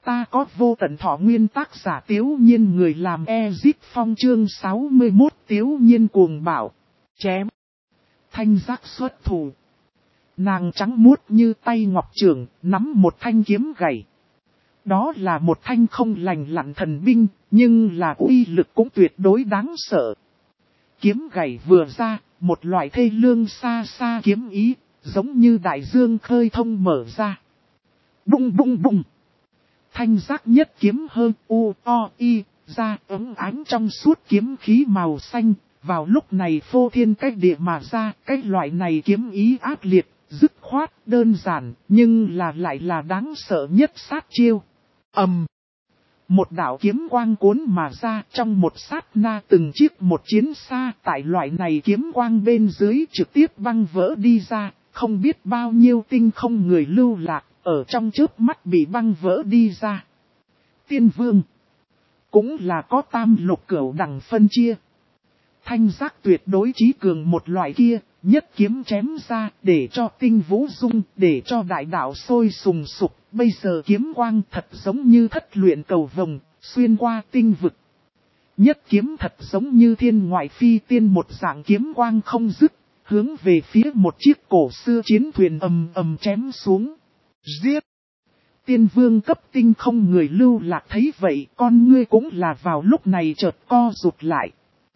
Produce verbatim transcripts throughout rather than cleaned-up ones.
Ta có vô tận thọ nguyên, tác giả Tiếu Nhiên, người làm Ezip Phong, chương sáu mươi mốt Tiếu Nhiên cuồng bạo. Chém. Thanh giác xuất thủ. Nàng trắng muốt như tay ngọc trưởng, nắm một thanh kiếm gậy. Đó là một thanh không lành lặn thần binh, nhưng là uy lực cũng tuyệt đối đáng sợ. Kiếm gậy vừa ra, một loại thê lương xa xa kiếm ý, giống như đại dương khơi thông mở ra. Bung bung bung. Thanh giác nhất kiếm hơn u o y, ra ấm ánh trong suốt kiếm khí màu xanh, vào lúc này phô thiên cách địa mà ra, cái loại này kiếm ý ác liệt, dứt khoát, đơn giản, nhưng là lại là đáng sợ nhất sát chiêu. Ầm. Um. Một đạo kiếm quang cuốn mà ra, trong một sát na từng chiếc một chiến xa, tại loại này kiếm quang bên dưới trực tiếp băng vỡ đi ra, không biết bao nhiêu tinh không người lưu lạc, ở trong chớp mắt bị băng vỡ đi ra. Tiên vương. Cũng là có tam lục cửu đẳng phân chia. Thanh giác tuyệt đối trí cường một loại kia, nhất kiếm chém ra, để cho tinh vũ dung, để cho đại đạo sôi sùng sục. Bây giờ kiếm quang thật giống như thất luyện cầu vồng, xuyên qua tinh vực. Nhất kiếm thật giống như thiên ngoại phi tiên, một dạng kiếm quang không dứt, hướng về phía một chiếc cổ xưa chiến thuyền ầm ầm chém xuống. Giết! Tiên vương cấp tinh không người lưu lạc thấy vậy, con ngươi cũng là vào lúc này chợt co rụt lại.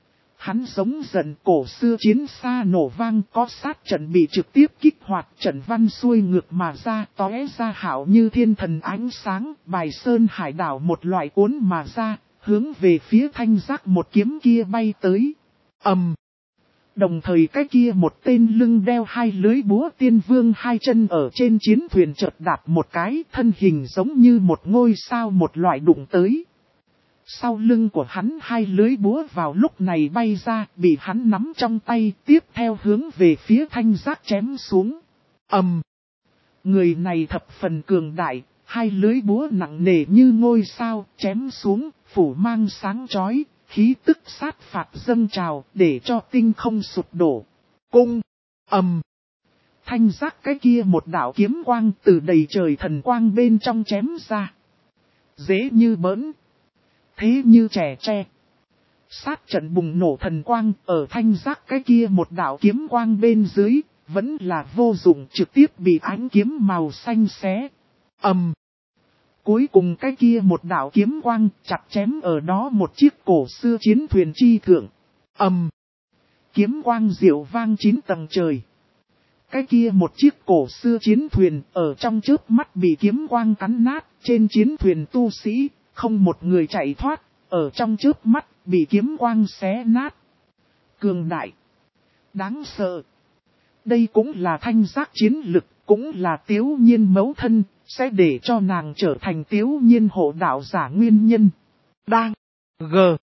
Hắn giống giận, cổ xưa chiến xa nổ vang, có sát trận bị trực tiếp kích hoạt, trận văn xuôi ngược mà ra, tóe ra hảo như thiên thần ánh sáng, bài sơn hải đảo một loại cuốn mà ra, hướng về phía thanh giác một kiếm kia bay tới. Ầm. Um. Đồng thời cái kia một tên lưng đeo hai lưới búa tiên vương hai chân ở trên chiến thuyền chợt đạp một cái, thân hình giống như một ngôi sao một loại đụng tới. Sau lưng của hắn hai lưới búa vào lúc này bay ra, bị hắn nắm trong tay, tiếp theo hướng về phía thanh giác chém xuống. Ầm. Um. Người này thập phần cường đại, hai lưới búa nặng nề như ngôi sao, chém xuống, phủ mang sáng chói, khí tức sát phạt dâng trào, để cho tinh không sụp đổ. Cung. Ầm. Um. Thanh giác cái kia một đạo kiếm quang từ đầy trời thần quang bên trong chém ra. Dễ như bỡn. Thế như trẻ tre. Sát trận bùng nổ thần quang, ở thanh giác cái kia một đạo kiếm quang bên dưới, vẫn là vô dụng, trực tiếp bị ánh kiếm màu xanh xé. Ầm. Um. Cuối cùng cái kia một đạo kiếm quang chặt chém ở đó một chiếc cổ xưa chiến thuyền chi thượng. Ầm. Um. Kiếm quang diệu vang chín tầng trời. Cái kia một chiếc cổ xưa chiến thuyền ở trong chớp mắt bị kiếm quang cắn nát, trên chiến thuyền tu sĩ, không một người chạy thoát, ở trong chớp mắt bị kiếm quang xé nát. Cường đại. Đáng sợ. Đây cũng là thanh giác chiến lực, cũng là Tiếu Nhiên mẫu thân, sẽ để cho nàng trở thành Tiếu Nhiên hộ đạo giả nguyên nhân. Đang. G.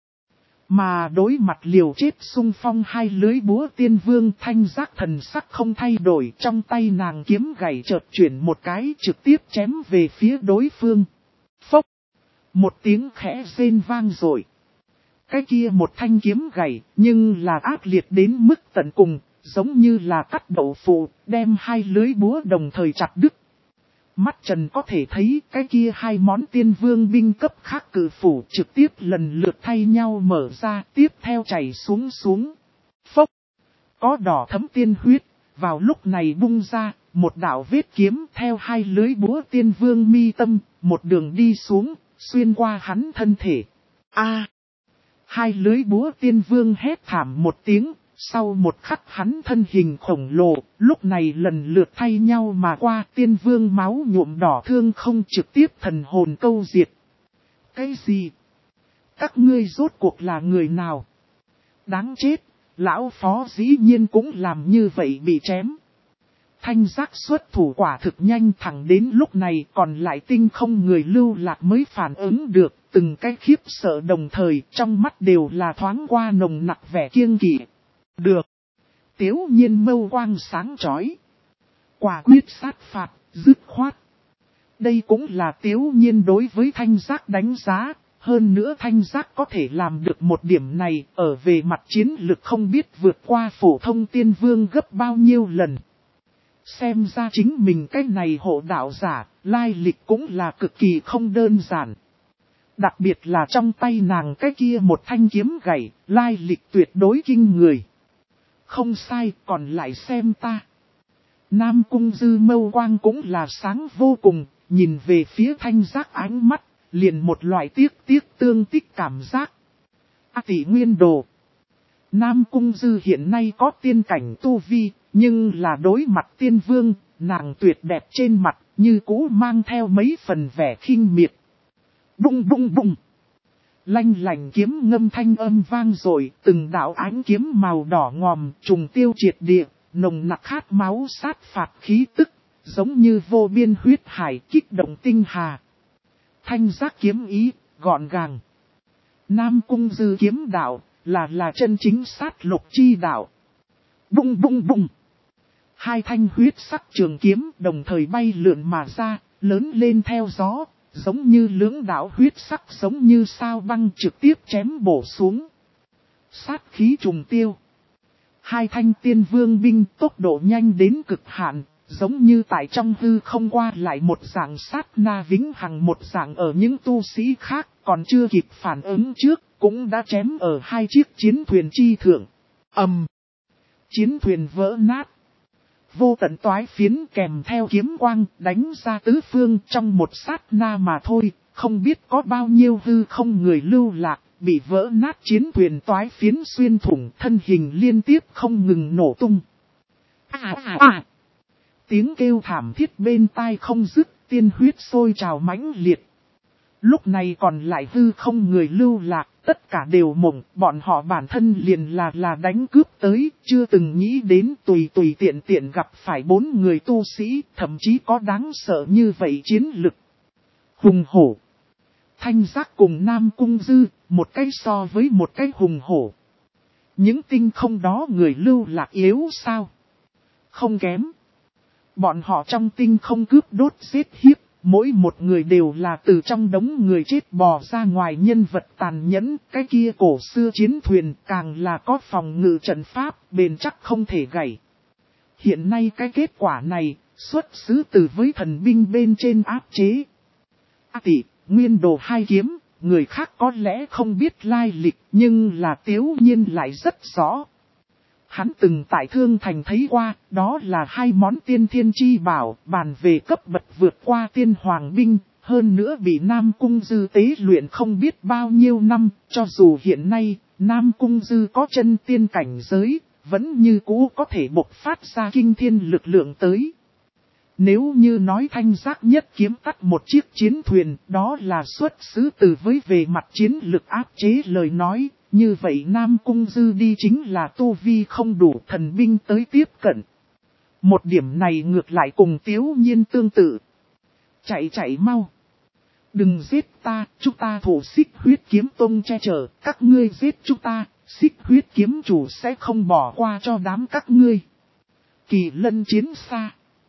Mà đối mặt liều chết xung phong hai lưới búa tiên vương, thanh giác thần sắc không thay đổi, trong tay nàng kiếm gậy chợt chuyển một cái trực tiếp chém về phía đối phương. Phốc. Một tiếng khẽ rên vang rồi. Cái kia một thanh kiếm gậy, nhưng là ác liệt đến mức tận cùng, giống như là cắt đậu phụ, đem hai lưới búa đồng thời chặt đứt. Mắt trần có thể thấy cái kia hai món tiên vương binh cấp khác cử phủ trực tiếp lần lượt thay nhau mở ra, tiếp theo chảy xuống xuống. Phốc. Có đỏ thấm tiên huyết, vào lúc này bung ra, một đạo vết kiếm theo hai lưới búa tiên vương mi tâm, một đường đi xuống, xuyên qua hắn thân thể. A. Hai lưới búa tiên vương hét thảm một tiếng, sau một khắc hắn thân hình khổng lồ, lúc này lần lượt thay nhau mà qua, tiên vương máu nhuộm đỏ thương không, trực tiếp thần hồn câu diệt. Cái gì? Các ngươi rốt cuộc là người nào? Đáng chết, lão phó dĩ nhiên cũng làm như vậy bị chém. Thanh giác xuất thủ quả thực nhanh, thẳng đến lúc này còn lại tinh không người lưu lạc mới phản ứng được, từng cái khiếp sợ đồng thời trong mắt đều là thoáng qua nồng nặc vẻ kiêng kỵ. Được. Tiếu Nhiên mâu quang sáng chói. Quả quyết sát phạt, dứt khoát. Đây cũng là Tiếu Nhiên đối với thanh giác đánh giá. Hơn nữa thanh giác có thể làm được một điểm này, ở về mặt chiến lực không biết vượt qua phổ thông tiên vương gấp bao nhiêu lần. Xem ra chính mình cái này hộ đạo giả, lai lịch cũng là cực kỳ không đơn giản. Đặc biệt là trong tay nàng cái kia một thanh kiếm gậy, lai lịch tuyệt đối kinh người. Không sai, còn lại xem ta. Nam Cung Dư mâu quang cũng là sáng vô cùng, nhìn về phía Thanh Giác ánh mắt, liền một loại tiếc tiếc tương tích cảm giác. A tỷ nguyên đồ. Nam Cung Dư hiện nay có tiên cảnh tu vi, nhưng là đối mặt tiên vương, nàng tuyệt đẹp trên mặt, như cũ mang theo mấy phần vẻ khinh miệt. Bung bung bung. Lanh lành kiếm ngâm thanh âm vang rồi, từng đạo ánh kiếm màu đỏ ngòm, trùng tiêu triệt địa, nồng nặc khát máu sát phạt khí tức, giống như vô biên huyết hải kích động tinh hà. Thanh Giác kiếm ý, gọn gàng. Nam Cung Dư kiếm đạo, là là chân chính sát lục chi đạo. Bung bung bung. Hai thanh huyết sắc trường kiếm đồng thời bay lượn mà ra, lớn lên theo gió, giống như lưỡng đạo huyết sắc giống như sao băng trực tiếp chém bổ xuống. Sát khí trùng tiêu. Hai thanh tiên vương binh tốc độ nhanh đến cực hạn, giống như tại trong hư không qua lại một dạng sát na vĩnh hằng một dạng ở những tu sĩ khác còn chưa kịp phản ứng trước, cũng đã chém ở hai chiếc chiến thuyền chi thượng. Ầm! Chiến thuyền vỡ nát. Vô tận toái phiến kèm theo kiếm quang đánh ra tứ phương trong một sát na mà thôi, không biết có bao nhiêu hư không người lưu lạc, bị vỡ nát chiến thuyền toái phiến xuyên thủng thân hình liên tiếp không ngừng nổ tung. À à à! Tiếng kêu thảm thiết bên tai không dứt, tiên huyết sôi trào mãnh liệt. Lúc này còn lại hư không người lưu lạc, tất cả đều mộng, bọn họ bản thân liền là là đánh cướp tới, chưa từng nghĩ đến tùy tùy tiện tiện gặp phải bốn người tu sĩ, thậm chí có đáng sợ như vậy chiến lực. Hùng hổ. Thanh Giác cùng Nam Cung Dư, một cái so với một cái hùng hổ. Những tinh không đó người lưu lạc yếu sao? Không kém. Bọn họ trong tinh không cướp đốt giết hiếp. Mỗi một người đều là từ trong đống người chết bò ra ngoài nhân vật tàn nhẫn, cái kia cổ xưa chiến thuyền càng là có phòng ngự trận pháp, bền chắc không thể gãy. Hiện nay cái kết quả này, xuất xứ từ với thần binh bên trên áp chế. A tỷ, nguyên đồ hai kiếm, người khác có lẽ không biết lai lịch, nhưng là Tiếu Nhiên lại rất rõ. Hắn từng tại Thương Thành thấy qua, đó là hai món tiên thiên chi bảo, bàn về cấp bậc vượt qua tiên hoàng binh, hơn nữa bị Nam Cung Dư tế luyện không biết bao nhiêu năm, cho dù hiện nay, Nam Cung Dư có chân tiên cảnh giới, vẫn như cũ có thể bộc phát ra kinh thiên lực lượng tới. Nếu như nói Thanh Giác nhất kiếm tắt một chiếc chiến thuyền, đó là xuất xứ từ với về mặt chiến lực áp chế lời nói. Như vậy Nam Cung Dư đi chính là tu vi không đủ thần binh tới tiếp cận. Một điểm này ngược lại cùng Tiếu Nhiên tương tự. Chạy chạy mau. Đừng giết ta, chúng ta thủ Xích Huyết Kiếm Tông che chở, các ngươi giết chúng ta, Xích Huyết Kiếm chủ sẽ không bỏ qua cho đám các ngươi. Kỳ Lân chiến xa.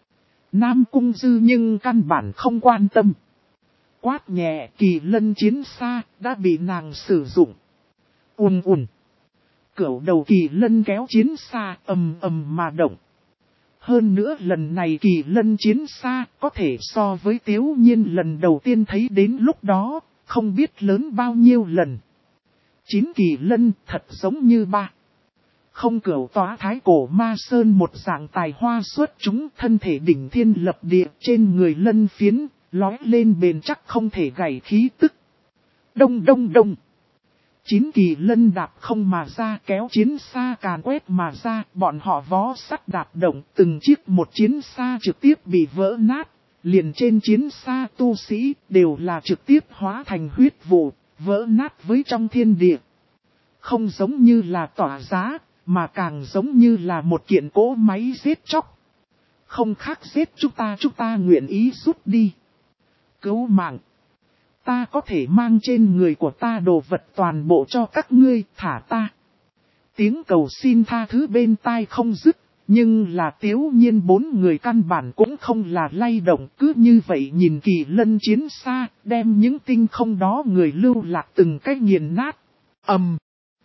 Nam Cung Dư nhưng căn bản không quan tâm. Quát nhẹ Kỳ Lân chiến xa đã bị nàng sử dụng. Ùn ùn. Cửu đầu Kỳ Lân kéo chiến xa ầm ầm mà động. Hơn nữa lần này Kỳ Lân chiến xa có thể so với Tiếu Nhiên lần đầu tiên thấy đến lúc đó, không biết lớn bao nhiêu lần. Chín Kỳ Lân thật giống như ba. Không cửu tóa thái cổ ma sơn một dạng tài hoa xuất chúng thân thể đỉnh thiên lập địa trên người lân phiến, lói lên bền chắc không thể gãy khí tức. Đông đông đông. Chín Kỳ Lân đạp không mà ra kéo chiến xa càn quét mà ra, bọn họ vó sắt đạp động từng chiếc một chiến xa trực tiếp bị vỡ nát, liền trên chiến xa tu sĩ đều là trực tiếp hóa thành huyết vụ, vỡ nát với trong thiên địa. Không giống như là tỏa giá, mà càng giống như là một kiện cỗ máy giết chóc. Không khác giết chúng ta chúng ta nguyện ý rút đi. Cứu mạng. Ta có thể mang trên người của ta đồ vật toàn bộ cho các ngươi, thả ta. Tiếng cầu xin tha thứ bên tai không dứt, nhưng là Tiếu Nhiên bốn người căn bản cũng không là lay động, cứ như vậy nhìn Kỳ Lân chiến xa, đem những tinh không đó người lưu lạc từng cách nghiền nát. Ầm.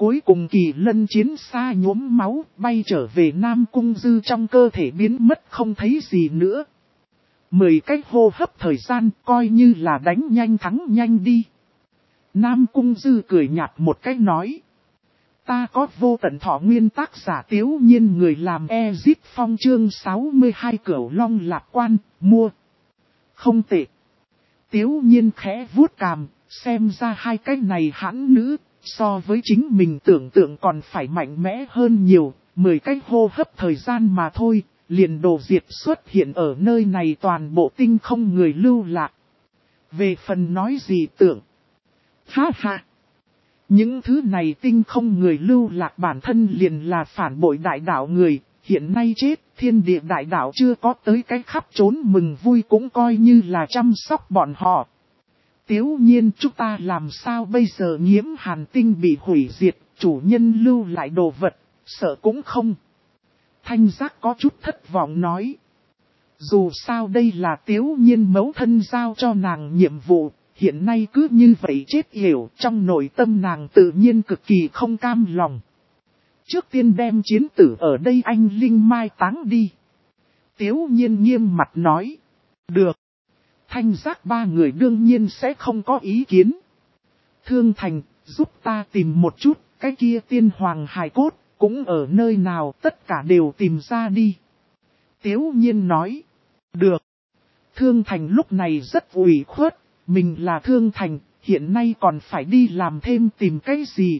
Cuối cùng kỳ lân chiến xa nhuốm máu, bay trở về Nam Cung Dư trong cơ thể biến mất không thấy gì nữa. Mười cái hô hấp thời gian coi như là đánh nhanh thắng nhanh đi. Nam Cung Dư cười nhạt một cái nói. Ta có vô tận thọ nguyên tác giả Tiếu Nhiên người làm Ezip Phong chương sáu mươi hai Cửu Long Lạc Quan, mua. Không tệ. Tiếu Nhiên khẽ vuốt cằm, xem ra hai cái này hãn nữ, so với chính mình tưởng tượng còn phải mạnh mẽ hơn nhiều, mười cái hô hấp thời gian mà thôi, liền đồ diệt xuất hiện ở nơi này toàn bộ tinh không người lưu lạc. Về phần nói gì tưởng. Ha ha. Những thứ này tinh không người lưu lạc bản thân liền là phản bội đại đạo người, hiện nay chết, thiên địa đại đạo chưa có tới cái khắp trốn mừng vui cũng coi như là chăm sóc bọn họ. Tiếu Nhiên chúng ta làm sao bây giờ nhiễm hàn tinh bị hủy diệt, chủ nhân lưu lại đồ vật, sợ cũng không. Thanh Giác có chút thất vọng nói. Dù sao đây là Tiếu Nhiên mẫu thân giao cho nàng nhiệm vụ. Hiện nay cứ như vậy chết hiểu, trong nội tâm nàng tự nhiên cực kỳ không cam lòng. Trước tiên đem chiến tử ở đây anh Linh mai táng đi. Tiếu Nhiên nghiêm mặt nói. Được. Thanh Giác ba người đương nhiên sẽ không có ý kiến. Thương Thành, giúp ta tìm một chút, cái kia tiên hoàng hài cốt, cũng ở nơi nào tất cả đều tìm ra đi. Tiếu Nhiên nói. Được. Thương Thành lúc này rất ủy khuất. Mình là Thương Thành, hiện nay còn phải đi làm thêm tìm cái gì?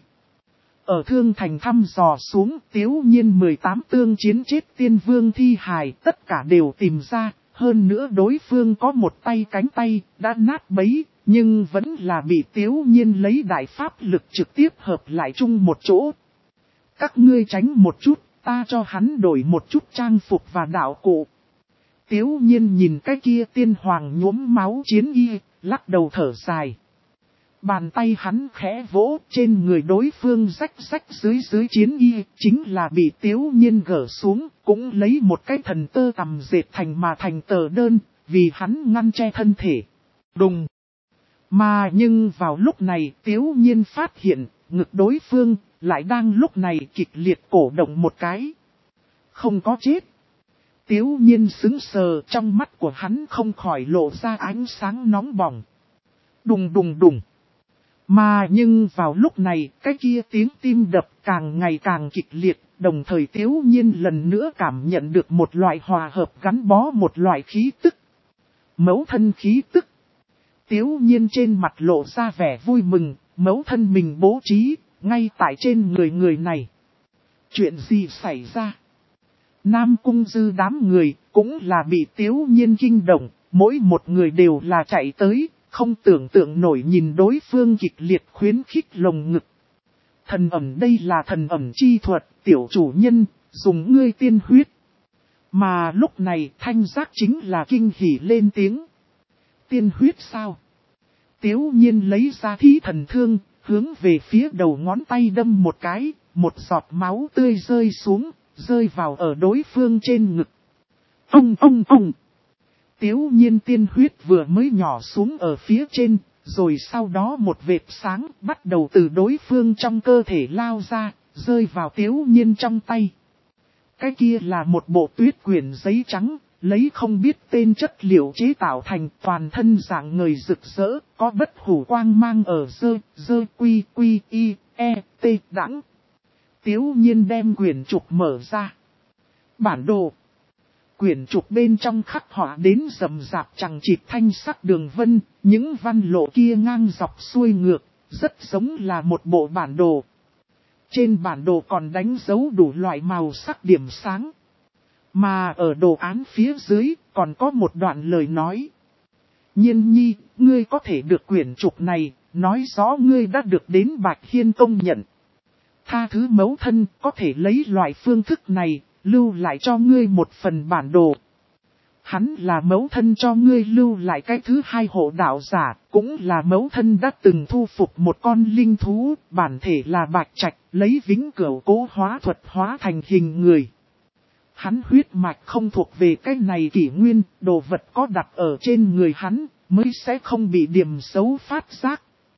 Ở Thương Thành thăm dò xuống, Tiếu Nhiên mười tám tương chiến chết tiên vương thi hài, tất cả đều tìm ra, hơn nữa đối phương có một tay cánh tay, đã nát bấy, nhưng vẫn là bị Tiếu Nhiên lấy đại pháp lực trực tiếp hợp lại chung một chỗ. Các ngươi tránh một chút, ta cho hắn đổi một chút trang phục và đạo cụ. Tiếu Nhiên nhìn cái kia tiên hoàng nhuốm máu chiến y, lắc đầu thở dài. Bàn tay hắn khẽ vỗ trên người đối phương rách rách dưới dưới chiến y, chính là bị Tiếu Nhiên gỡ xuống, cũng lấy một cái thần tơ tằm dệt thành mà thành tờ đơn, vì hắn ngăn che thân thể. Đùng! Mà nhưng vào lúc này Tiếu Nhiên phát hiện, ngực đối phương, lại đang lúc này kịch liệt cổ động một cái. Không có chết. Tiếu Nhiên sững sờ, trong mắt của hắn không khỏi lộ ra ánh sáng nóng bỏng. Đùng đùng đùng. Mà nhưng vào lúc này, cái kia tiếng tim đập càng ngày càng kịch liệt, đồng thời Tiếu Nhiên lần nữa cảm nhận được một loại hòa hợp gắn bó một loại khí tức. Mẫu thân khí tức. Tiếu Nhiên trên mặt lộ ra vẻ vui mừng, mẫu thân mình bố trí, ngay tại trên người người này. Chuyện gì xảy ra? Nam Cung Dư đám người, cũng là bị Tiếu Nhiên kinh động, mỗi một người đều là chạy tới, không tưởng tượng nổi nhìn đối phương kịch liệt khuyến khích lồng ngực. Thần ẩm đây là thần ẩm chi thuật, tiểu chủ nhân, dùng ngươi tiên huyết. Mà lúc này Thanh Giác chính là kinh hỉ lên tiếng. Tiên huyết sao? Tiếu Nhiên lấy ra thí thần thương, hướng về phía đầu ngón tay đâm một cái, một giọt máu tươi rơi xuống, rơi vào ở đối phương trên ngực. Ông ông ông! Tiếu Nhiên tiên huyết vừa mới nhỏ xuống ở phía trên, rồi sau đó một vệt sáng bắt đầu từ đối phương trong cơ thể lao ra, rơi vào Tiếu Nhiên trong tay. Cái kia là một bộ tuyết quyển giấy trắng, lấy không biết tên chất liệu chế tạo thành toàn thân dạng ngời rực rỡ, có bất hủ quang mang ở dơ, dơ quy quy y, e, t đẳng. Tiếu Nhiên đem quyển trục mở ra. Bản đồ. Quyển trục bên trong khắc họa đến rầm rạp chằng chịt thanh sắc đường vân, những văn lộ kia ngang dọc xuôi ngược, rất giống là một bộ bản đồ. Trên bản đồ còn đánh dấu đủ loại màu sắc điểm sáng. Mà ở đồ án phía dưới còn có một đoạn lời nói. Nhiên nhi, ngươi có thể được quyển trục này, nói rõ ngươi đã được đến Bạch Hiên công nhận. Tha thứ mẫu thân có thể lấy loại phương thức này, lưu lại cho ngươi một phần bản đồ. Hắn là mẫu thân cho ngươi lưu lại cái thứ hai hộ đạo giả, cũng là mẫu thân đã từng thu phục một con linh thú, bản thể là bạch trạch, lấy vĩnh cửu cố hóa thuật hóa thành hình người. Hắn huyết mạch không thuộc về cái này kỷ nguyên, đồ vật có đặt ở trên người hắn, mới sẽ không bị điểm xấu phát giác.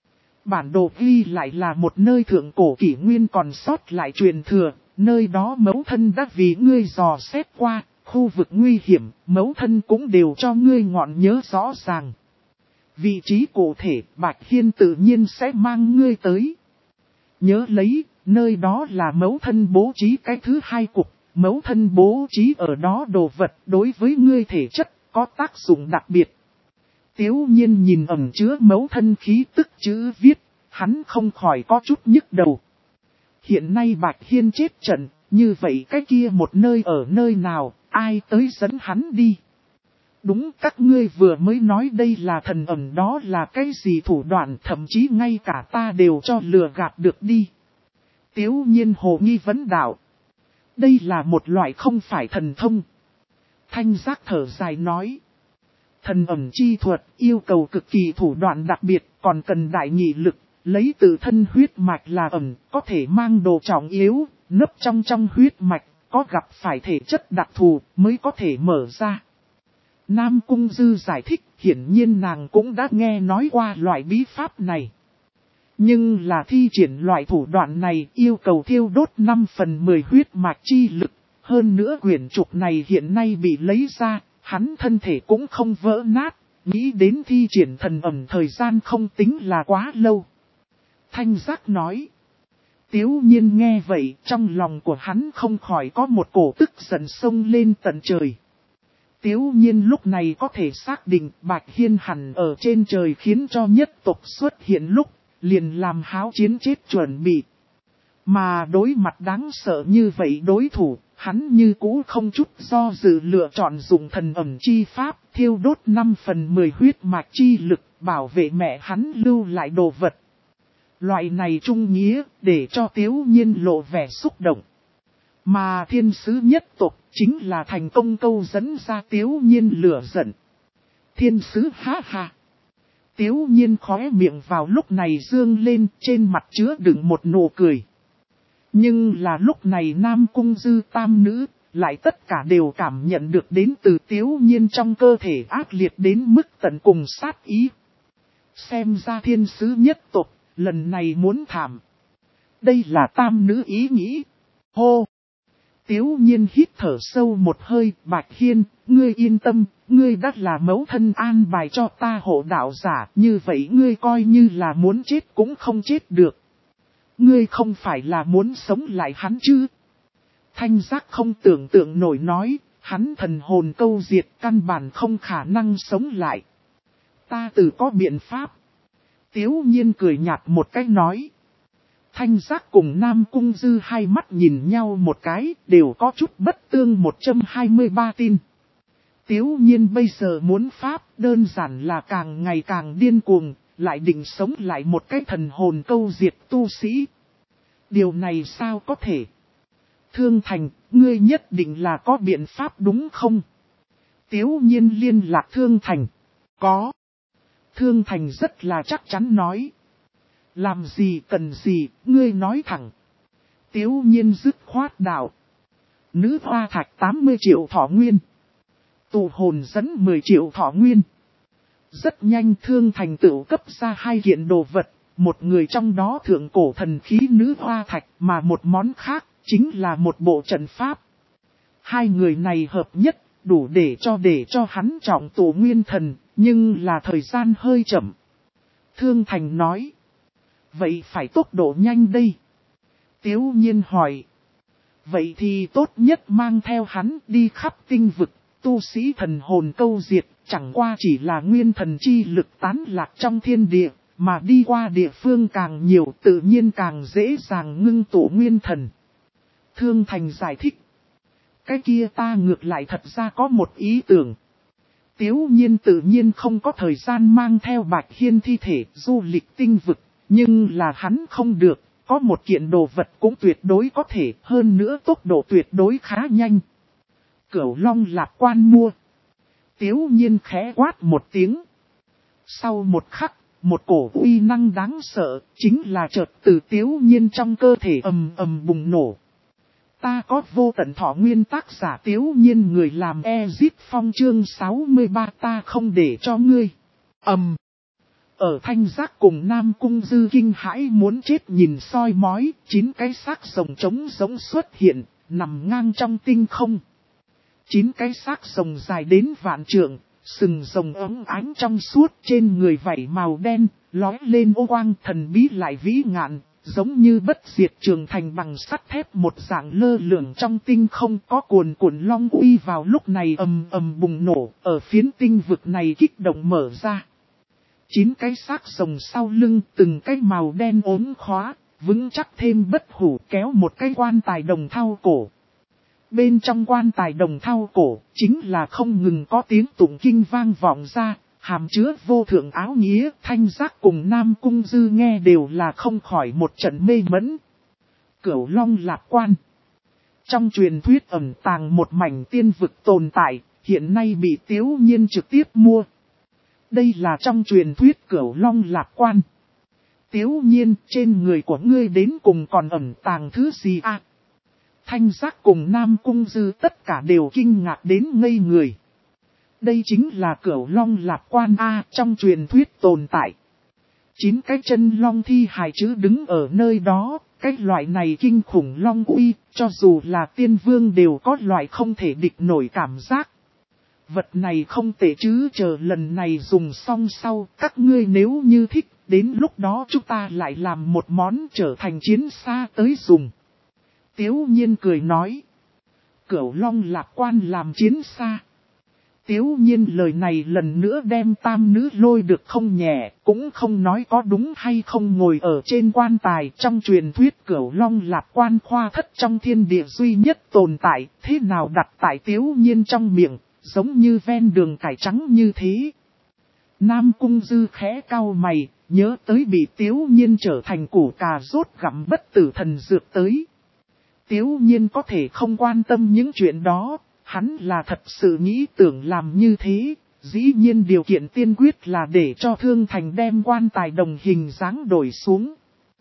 Bản đồ ghi lại là một nơi thượng cổ kỷ nguyên còn sót lại truyền thừa, nơi đó mẫu thân đã vì ngươi dò xét qua, khu vực nguy hiểm, mẫu thân cũng đều cho ngươi ngọn nhớ rõ ràng. Vị trí cụ thể, Bạch Hiên tự nhiên sẽ mang ngươi tới. Nhớ lấy, nơi đó là mẫu thân bố trí cái thứ hai cục, mẫu thân bố trí ở đó đồ vật đối với ngươi thể chất, có tác dụng đặc biệt. Tiếu nhiên nhìn ẩn chứa mẫu thân khí tức chữ viết, hắn không khỏi có chút nhức đầu. Hiện nay Bạch Hiên chết trận, như vậy cái kia một nơi ở nơi nào, ai tới dẫn hắn đi? Đúng, các ngươi vừa mới nói đây là thần ẩn, đó là cái gì thủ đoạn, thậm chí ngay cả ta đều cho lừa gạt được đi. Tiếu nhiên hồ nghi vấn đạo. Đây là một loại không phải thần thông. Thanh giác thở dài nói. Thần ẩn chi thuật yêu cầu cực kỳ thủ đoạn đặc biệt, còn cần đại nghị lực, lấy tự thân huyết mạch là ẩn, có thể mang đồ trọng yếu, nấp trong trong huyết mạch, có gặp phải thể chất đặc thù mới có thể mở ra. Nam Cung Dư giải thích, hiển nhiên nàng cũng đã nghe nói qua loại bí pháp này. Nhưng là thi triển loại thủ đoạn này yêu cầu thiêu đốt năm phần mười huyết mạch chi lực, hơn nữa quyển trục này hiện nay bị lấy ra, hắn thân thể cũng không vỡ nát, nghĩ đến thi triển thần ẩn thời gian không tính là quá lâu. Thanh giác nói. Tiếu nhiên nghe vậy, trong lòng của hắn không khỏi có một cổ tức giận sông lên tận trời. Tiếu nhiên lúc này có thể xác định Bạch Hiên hẳn ở trên trời khiến cho nhất tộc xuất hiện lúc, liền làm háo chiến chết chuẩn bị. Mà đối mặt đáng sợ như vậy đối thủ, hắn như cũ không chút do dự lựa chọn dùng thần ẩn chi pháp, thiêu đốt năm phần mười huyết mạch chi lực, bảo vệ mẹ hắn lưu lại đồ vật. Loại này trung nghĩa, để cho Tiếu nhiên lộ vẻ xúc động. Mà thiên sứ nhất tộc, chính là thành công câu dẫn ra Tiếu nhiên lửa giận. Thiên sứ ha ha. Tiếu nhiên khóe miệng vào lúc này dương lên, trên mặt chứa đựng một nụ cười. Nhưng là lúc này Nam Cung Dư tam nữ, lại tất cả đều cảm nhận được đến từ Tiếu nhiên trong cơ thể ác liệt đến mức tận cùng sát ý. Xem ra thiên sứ nhất tộc, lần này muốn thảm. Đây là tam nữ ý nghĩ. Hô! Tiếu nhiên hít thở sâu một hơi, Bạch Hiên, ngươi yên tâm, ngươi đã là mẫu thân an bài cho ta hộ đạo giả, như vậy ngươi coi như là muốn chết cũng không chết được. Ngươi không phải là muốn sống lại hắn chứ? Thanh giác không tưởng tượng nổi nói, hắn thần hồn câu diệt căn bản không khả năng sống lại. Ta tự có biện pháp. Tiếu nhiên cười nhạt một cái nói. Thanh giác cùng Nam Cung Dư hai mắt nhìn nhau một cái, đều có chút bất tương một trăm hai mươi ba tin. Tiếu nhiên bây giờ muốn pháp, đơn giản là càng ngày càng điên cuồng, lại định sống lại một cái thần hồn câu diệt tu sĩ. Điều này sao có thể? Thương Thành, ngươi nhất định là có biện pháp đúng không? Tiếu nhiên liên lạc Thương Thành. Có. Thương Thành rất là chắc chắn nói. Làm gì cần gì, ngươi nói thẳng. Tiếu nhiên dứt khoát đạo. Nữ hoa thạch tám mươi triệu thọ nguyên. Tụ hồn dẫn mười triệu thọ nguyên. Rất nhanh Thương Thành tựu cấp ra hai kiện đồ vật. Một người trong đó thượng cổ thần khí nữ hoa thạch, mà một món khác chính là một bộ trận pháp. Hai người này hợp nhất, đủ để cho để cho hắn trọng tụ nguyên thần, nhưng là thời gian hơi chậm. Thương Thành nói. Vậy phải tốc độ nhanh đây. Tiếu nhiên hỏi. Vậy thì tốt nhất mang theo hắn đi khắp tinh vực, tu sĩ thần hồn câu diệt, chẳng qua chỉ là nguyên thần chi lực tán lạc trong thiên địa, mà đi qua địa phương càng nhiều tự nhiên càng dễ dàng ngưng tụ nguyên thần. Thương Thành giải thích. Cái kia ta ngược lại thật ra có một ý tưởng. Tiếu nhiên tự nhiên không có thời gian mang theo Bạch Hiên thi thể du lịch tinh vực. Nhưng là hắn không được, có một kiện đồ vật cũng tuyệt đối có thể, hơn nữa tốc độ tuyệt đối khá nhanh. Cửu Long Lạc Quan mua. Tiếu nhiên khẽ quát một tiếng. Sau một khắc, một cổ uy năng đáng sợ, chính là chợt từ Tiếu nhiên trong cơ thể ầm ầm bùng nổ. Ta có vô tận thọ nguyên tác giả Tiếu nhiên người làm Ezip Phong chương sáu mươi ba ta không để cho ngươi. Ầm. Ở Thanh Giác cùng Nam Cung Dư kinh hãi muốn chết nhìn soi mói, chín cái xác rồng trống giống xuất hiện, nằm ngang trong tinh không. Chín cái xác rồng dài đến vạn trượng, sừng rồng óng ánh trong suốt trên người vảy màu đen, lói lên ô quang thần bí lại vĩ ngạn, giống như bất diệt trường thành bằng sắt thép một dạng lơ lửng trong tinh không có cuồn cuộn long uy vào lúc này ầm ầm bùng nổ, ở phiến tinh vực này kích động mở ra. Chín cái xác rồng sau lưng từng cái màu đen ốm khóa, vững chắc thêm bất hủ kéo một cái quan tài đồng thau cổ. Bên trong quan tài đồng thau cổ, chính là không ngừng có tiếng tụng kinh vang vọng ra, hàm chứa vô thượng áo nghĩa, Thanh Giác cùng Nam Cung Dư nghe đều là không khỏi một trận mê mẫn. Cửu Long Lạc Quan. Trong truyền thuyết ẩn tàng một mảnh tiên vực tồn tại, hiện nay bị Tiếu Nhiên trực tiếp mua. Đây là trong truyền thuyết Cửu Long Lạc Quan. Tiếu Nhiên, trên người của ngươi đến cùng còn ẩn tàng thứ gì à? Thanh Giác cùng Nam Cung Dư tất cả đều kinh ngạc đến ngây người. Đây chính là Cửu Long Lạc Quan A trong truyền thuyết tồn tại. Chín cái chân long thi hài chữ đứng ở nơi đó, cái loại này kinh khủng long uy, cho dù là tiên vương đều có loại không thể địch nổi cảm giác. Vật này không tệ chứ, chờ lần này dùng xong sau, các ngươi nếu như thích, đến lúc đó chúng ta lại làm một món trở thành chiến xa tới dùng. Tiếu Nhiên cười nói. Cửu Long Lạc Quan làm chiến xa. Tiếu Nhiên lời này lần nữa đem tam nữ lôi được không nhẹ, cũng không nói có đúng hay không ngồi ở trên quan tài. Trong truyền thuyết Cửu Long Lạc Quan khoa thất trong thiên địa duy nhất tồn tại, thế nào đặt tại Tiếu Nhiên trong miệng, giống như ven đường cải trắng như thế. Nam Cung Dư khẽ cau mày, nhớ tới bị Tiếu Nhiên trở thành củ cà rốt gặm bất tử thần dược tới. Tiếu Nhiên có thể không quan tâm những chuyện đó, hắn là thật sự nghĩ tưởng làm như thế, dĩ nhiên điều kiện tiên quyết là để cho Thương Thành đem quan tài đồng hình dáng đổi xuống.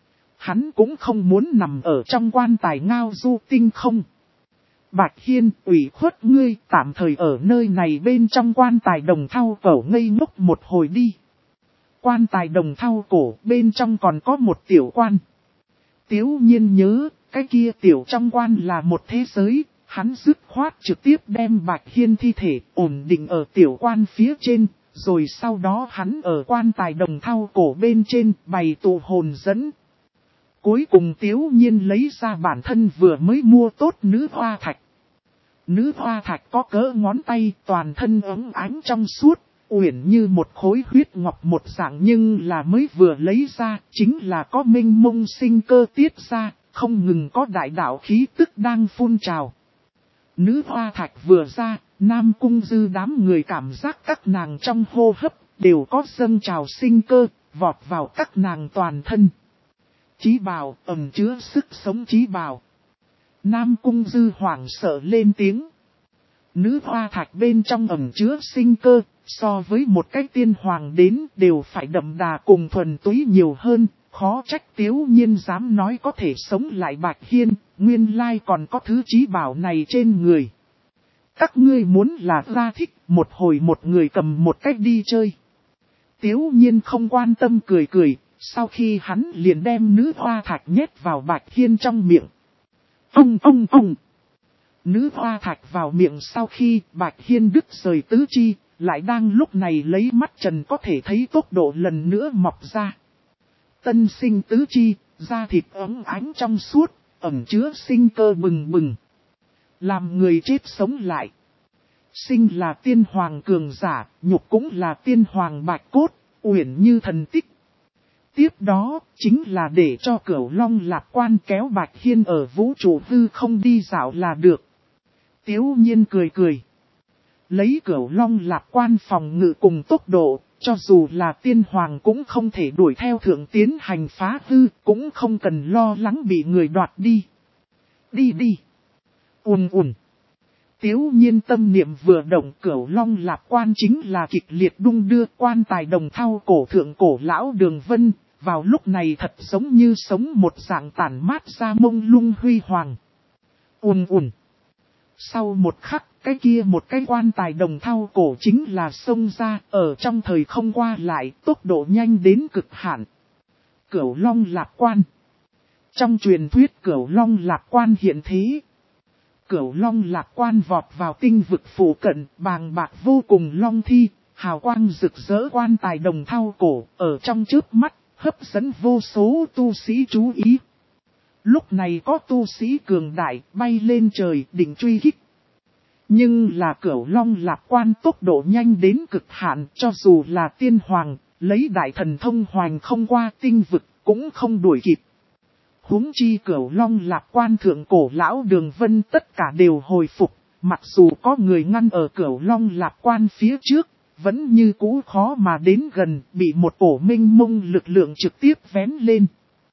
Hắn cũng không muốn nằm ở trong quan tài ngao du tinh không. Bạch Hiên, ủy khuất ngươi tạm thời ở nơi này bên trong quan tài đồng thau cổ ngây ngốc một hồi đi. Quan tài đồng thau cổ bên trong còn có một tiểu quan. Tiếu Nhiên nhớ, cái kia tiểu trong quan là một thế giới, hắn dứt khoát trực tiếp đem Bạch Hiên thi thể ổn định ở tiểu quan phía trên, rồi sau đó hắn ở quan tài đồng thau cổ bên trên bày tụ hồn dẫn. Cuối cùng Tiếu Nhiên lấy ra bản thân vừa mới mua tốt nữ hoa thạch. Nữ hoa thạch có cỡ ngón tay, toàn thân ấm ánh trong suốt, uyển như một khối huyết ngọc một dạng, nhưng là mới vừa lấy ra, chính là có minh mông sinh cơ tiết ra, không ngừng có đại đạo khí tức đang phun trào. Nữ hoa thạch vừa ra, Nam Cung Dư đám người cảm giác các nàng trong hô hấp, đều có dâng trào sinh cơ, vọt vào các nàng toàn thân. Chí bào, ẩn chứa sức sống chí bào. Nam Cung Dư hoảng sợ lên tiếng. Nữ hoa thạch bên trong ẩn chứa sinh cơ, so với một cái tiên hoàng đến đều phải đậm đà cùng thuần túy nhiều hơn, khó trách Tiếu Nhiên dám nói có thể sống lại Bạch Hiên, nguyên lai còn có thứ chí bảo này trên người. Các ngươi muốn là ra thích, một hồi một người cầm một cách đi chơi. Tiếu Nhiên không quan tâm cười cười, sau khi hắn liền đem nữ hoa thạch nhét vào Bạch Hiên trong miệng. Ông ông ông! Nữ hoa thạch vào miệng sau khi Bạch Hiên đứt rời tứ chi, lại đang lúc này lấy mắt trần có thể thấy tốc độ lần nữa mọc ra. Tân sinh tứ chi, da thịt ấm ánh trong suốt, ẩn chứa sinh cơ bừng bừng. Làm người chết sống lại. Sinh là tiên hoàng cường giả, nhục cũng là tiên hoàng bạch cốt, uyển như thần tích. Tiếp đó, chính là để cho Cửu Long Lạc Quan kéo Bạch Hiên ở vũ trụ hư không đi dạo là được. Tiếu Nhiên cười cười. Lấy Cửu Long Lạc Quan phòng ngự cùng tốc độ, cho dù là tiên hoàng cũng không thể đuổi theo thượng tiến hành phá hư, cũng không cần lo lắng bị người đoạt đi. Đi đi. Ùn ùn. Tiếu Nhiên tâm niệm vừa động, Cửu Long Lạc Quan chính là kịch liệt đung đưa, quan tài đồng thau cổ thượng cổ lão đường vân, vào lúc này thật giống như sống một dạng tản mát ra mông lung huy hoàng. Ùn ùn. Sau một khắc, cái kia một cái quan tài đồng thau cổ chính là xông ra, ở trong thời không qua lại, tốc độ nhanh đến cực hạn. Cửu Long Lạp Quan. Trong truyền thuyết Cửu Long Lạp Quan hiện thế. Cửu Long Lạp Quan vọt vào tinh vực phủ cận, bàng bạc vô cùng long thi, hào quang rực rỡ quan tài đồng thau cổ, ở trong chớp mắt, hấp dẫn vô số tu sĩ chú ý. Lúc này có tu sĩ cường đại, bay lên trời, định truy kích. Nhưng là Cửu Long Lạp Quan tốc độ nhanh đến cực hạn, cho dù là tiên hoàng, lấy đại thần thông hoành không qua tinh vực, cũng không đuổi kịp. Huống chi Cửu Long Lạp Quan thượng cổ lão Đường Vân tất cả đều hồi phục, mặc dù có người ngăn ở Cửu Long Lạp Quan phía trước, vẫn như cũ khó mà đến gần, bị một cổ minh mông lực lượng trực tiếp vén lên.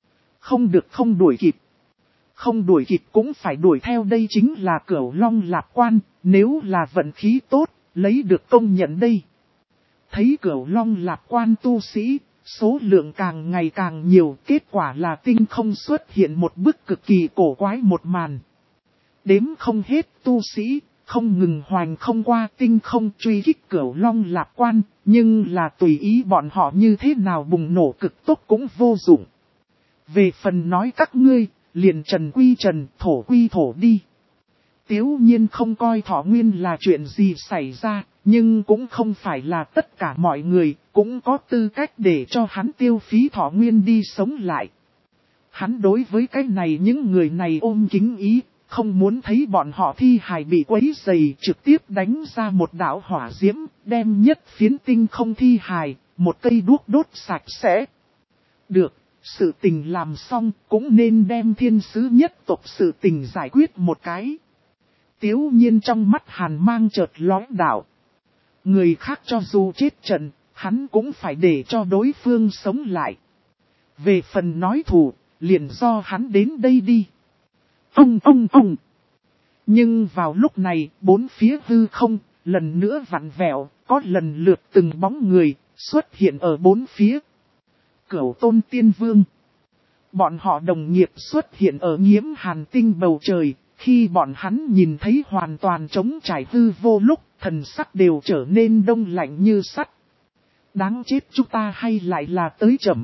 Không được không đuổi kịp. Không đuổi kịp cũng phải đuổi theo, đây chính là Cửu Long Lạp Quan, nếu là vận khí tốt, lấy được công nhận đây. Thấy Cửu Long Lạp Quan tu sĩ, số lượng càng ngày càng nhiều, kết quả là tinh không xuất hiện một bức cực kỳ cổ quái một màn. Đếm không hết tu sĩ, không ngừng hoành không qua tinh không truy kích Cửu Long Lạp Quan, nhưng là tùy ý bọn họ như thế nào bùng nổ cực tốc cũng vô dụng. Về phần nói các ngươi, liền trần quy trần, thổ quy thổ đi. Tiếu nhiên không coi Thọ Nguyên là chuyện gì xảy ra, nhưng cũng không phải là tất cả mọi người, cũng có tư cách để cho hắn tiêu phí Thọ Nguyên đi sống lại. Hắn đối với cái này những người này ôm kính ý, không muốn thấy bọn họ thi hài bị quấy rầy, trực tiếp đánh ra một đạo hỏa diễm, đem nhất phiến tinh không thi hài, một cây đuốc đốt sạch sẽ. Được, sự tình làm xong cũng nên đem thiên sứ nhất tộc sự tình giải quyết một cái. Tiếu nhiên trong mắt hàn mang chợt lóe đạo. Người khác cho dù chết trận, hắn cũng phải để cho đối phương sống lại. Về phần nói thù, liền do hắn đến đây đi. Ông ông ông. Nhưng vào lúc này, bốn phía hư không, lần nữa vặn vẹo, có lần lượt từng bóng người, xuất hiện ở bốn phía. Cửu Tôn Tiên Vương. Bọn họ đồng nghiệp xuất hiện ở Nghiễm Hàn Tinh bầu trời, khi bọn hắn nhìn thấy hoàn toàn trống trải hư vô lúc, thần sắc đều trở nên đông lạnh như sắt. Đáng chết, chúng ta hay lại là tới chậm.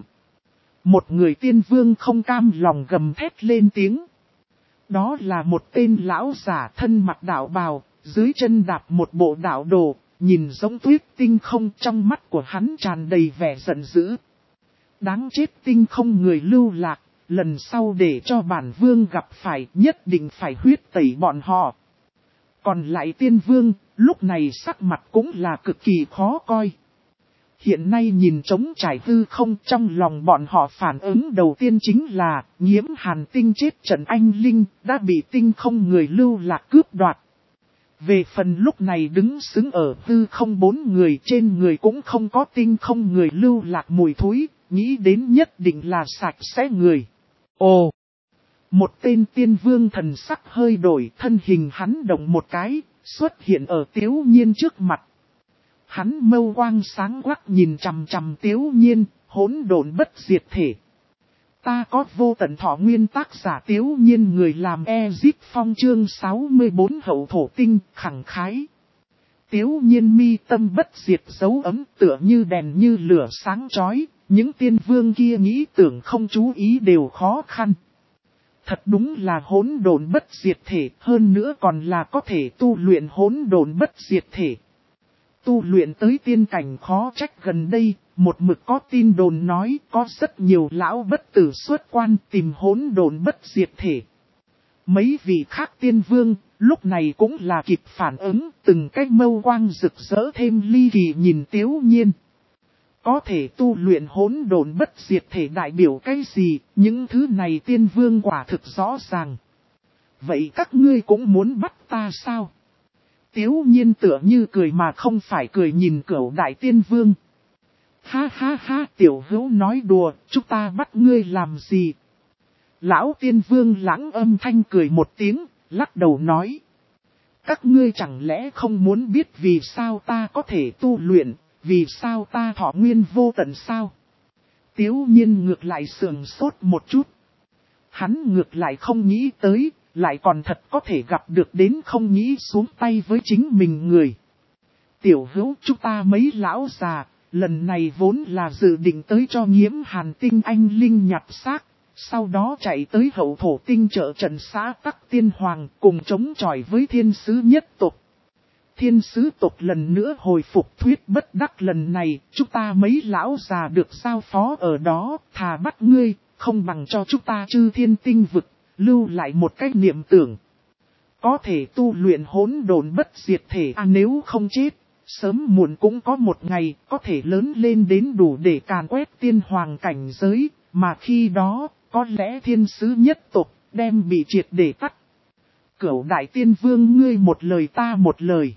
Một người tiên vương không cam lòng gầm thét lên tiếng. Đó là một tên lão giả thân mặc đạo bào, dưới chân đạp một bộ đạo đồ, nhìn giống tuyết tinh không, trong mắt của hắn tràn đầy vẻ giận dữ. Đáng chết, tinh không người lưu lạc, lần sau để cho bản vương gặp phải nhất định phải huyết tẩy bọn họ. Còn lại tiên vương, lúc này sắc mặt cũng là cực kỳ khó coi. Hiện nay nhìn trống trải hư không, trong lòng bọn họ phản ứng đầu tiên chính là Nghiễm Hàn Tinh chết trận anh linh đã bị tinh không người lưu lạc cướp đoạt. Về phần lúc này đứng xứng ở hư không bốn người, trên người cũng không có tinh không người lưu lạc mùi thối, nghĩ đến nhất định là sạch sẽ người. Ồ! Một tên tiên vương thần sắc hơi đổi, thân hình hắn động một cái, xuất hiện ở Tiếu Nhiên trước mặt. Hắn mâu quang sáng quắc nhìn chằm chằm Tiếu Nhiên, hỗn độn bất diệt thể. Ta có vô tận thọ nguyên, tác giả Tiếu Nhiên, người làm Ezip Phong, chương sáu mươi bốn hậu thổ tinh, khẳng khái. Tiếu Nhiên mi tâm bất diệt dấu ấm, tựa như đèn như lửa sáng chói, những tiên vương kia nghĩ tưởng không chú ý đều khó khăn. Thật đúng là hỗn độn bất diệt thể, hơn nữa còn là có thể tu luyện hỗn độn bất diệt thể. Tu luyện tới tiên cảnh khó trách gần đây, một mực có tin đồn nói có rất nhiều lão bất tử xuất quan tìm hỗn độn bất diệt thể. Mấy vị khác tiên vương, lúc này cũng là kịp phản ứng, từng cái mâu quang rực rỡ thêm ly kỳ nhìn Tiếu Nhiên. Có thể tu luyện hỗn độn bất diệt thể đại biểu cái gì, những thứ này tiên vương quả thực rõ ràng. Vậy các ngươi cũng muốn bắt ta sao? Tiếu Nhiên tựa như cười mà không phải cười nhìn Cửu đại tiên vương. Ha ha ha, tiểu hữu nói đùa, chúng ta bắt ngươi làm gì? Lão tiên vương lãng âm thanh cười một tiếng, lắc đầu nói. Các ngươi chẳng lẽ không muốn biết vì sao ta có thể tu luyện, vì sao ta thọ nguyên vô tận sao? Tiếu Nhiên ngược lại sườn sốt một chút. Hắn ngược lại không nghĩ tới, lại còn thật có thể gặp được đến không nghĩ xuống tay với chính mình người. Tiểu hữu, chúng ta mấy lão già, lần này vốn là dự định tới cho Nghiễm Hàn Tinh anh linh nhặt xác, sau đó chạy tới Hậu Thổ Tinh trợ trận xã Tắc Tiên Hoàng cùng chống chọi với thiên sứ nhất tộc. Thiên sứ tộc lần nữa hồi phục thuyết bất đắc, lần này, chúng ta mấy lão già được giao phó ở đó, thà bắt ngươi, không bằng cho chúng ta chư thiên tinh vực, lưu lại một cách niệm tưởng. Có thể tu luyện hỗn độn bất diệt thể, à nếu không chết, sớm muộn cũng có một ngày có thể lớn lên đến đủ để càn quét tiên hoàng cảnh giới, mà khi đó, có lẽ thiên sứ nhất tộc đem bị triệt để tắt. Cửu đại tiên vương ngươi một lời ta một lời.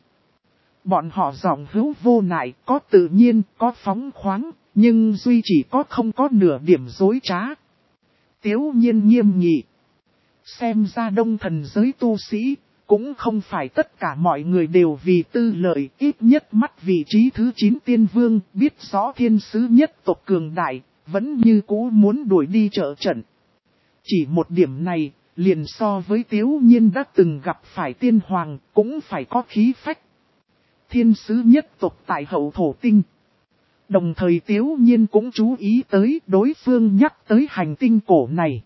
Bọn họ giọng hữu vô nại, có tự nhiên, có phóng khoáng, nhưng duy chỉ có không có nửa điểm dối trá. Tiếu nhiên nghiêm nghị. Xem ra đông thần giới tu sĩ, cũng không phải tất cả mọi người đều vì tư lợi, ít nhất mắt vị trí thứ chín tiên vương, biết rõ thiên sứ nhất tộc cường đại, vẫn như cũ muốn đuổi đi trợ trận. Chỉ một điểm này, liền so với Tiếu nhiên đã từng gặp phải tiên hoàng, cũng phải có khí phách. Thiên sứ nhất tộc tại Hậu Thổ Tinh. Đồng thời Tiếu nhiên cũng chú ý tới đối phương nhắc tới hành tinh cổ này.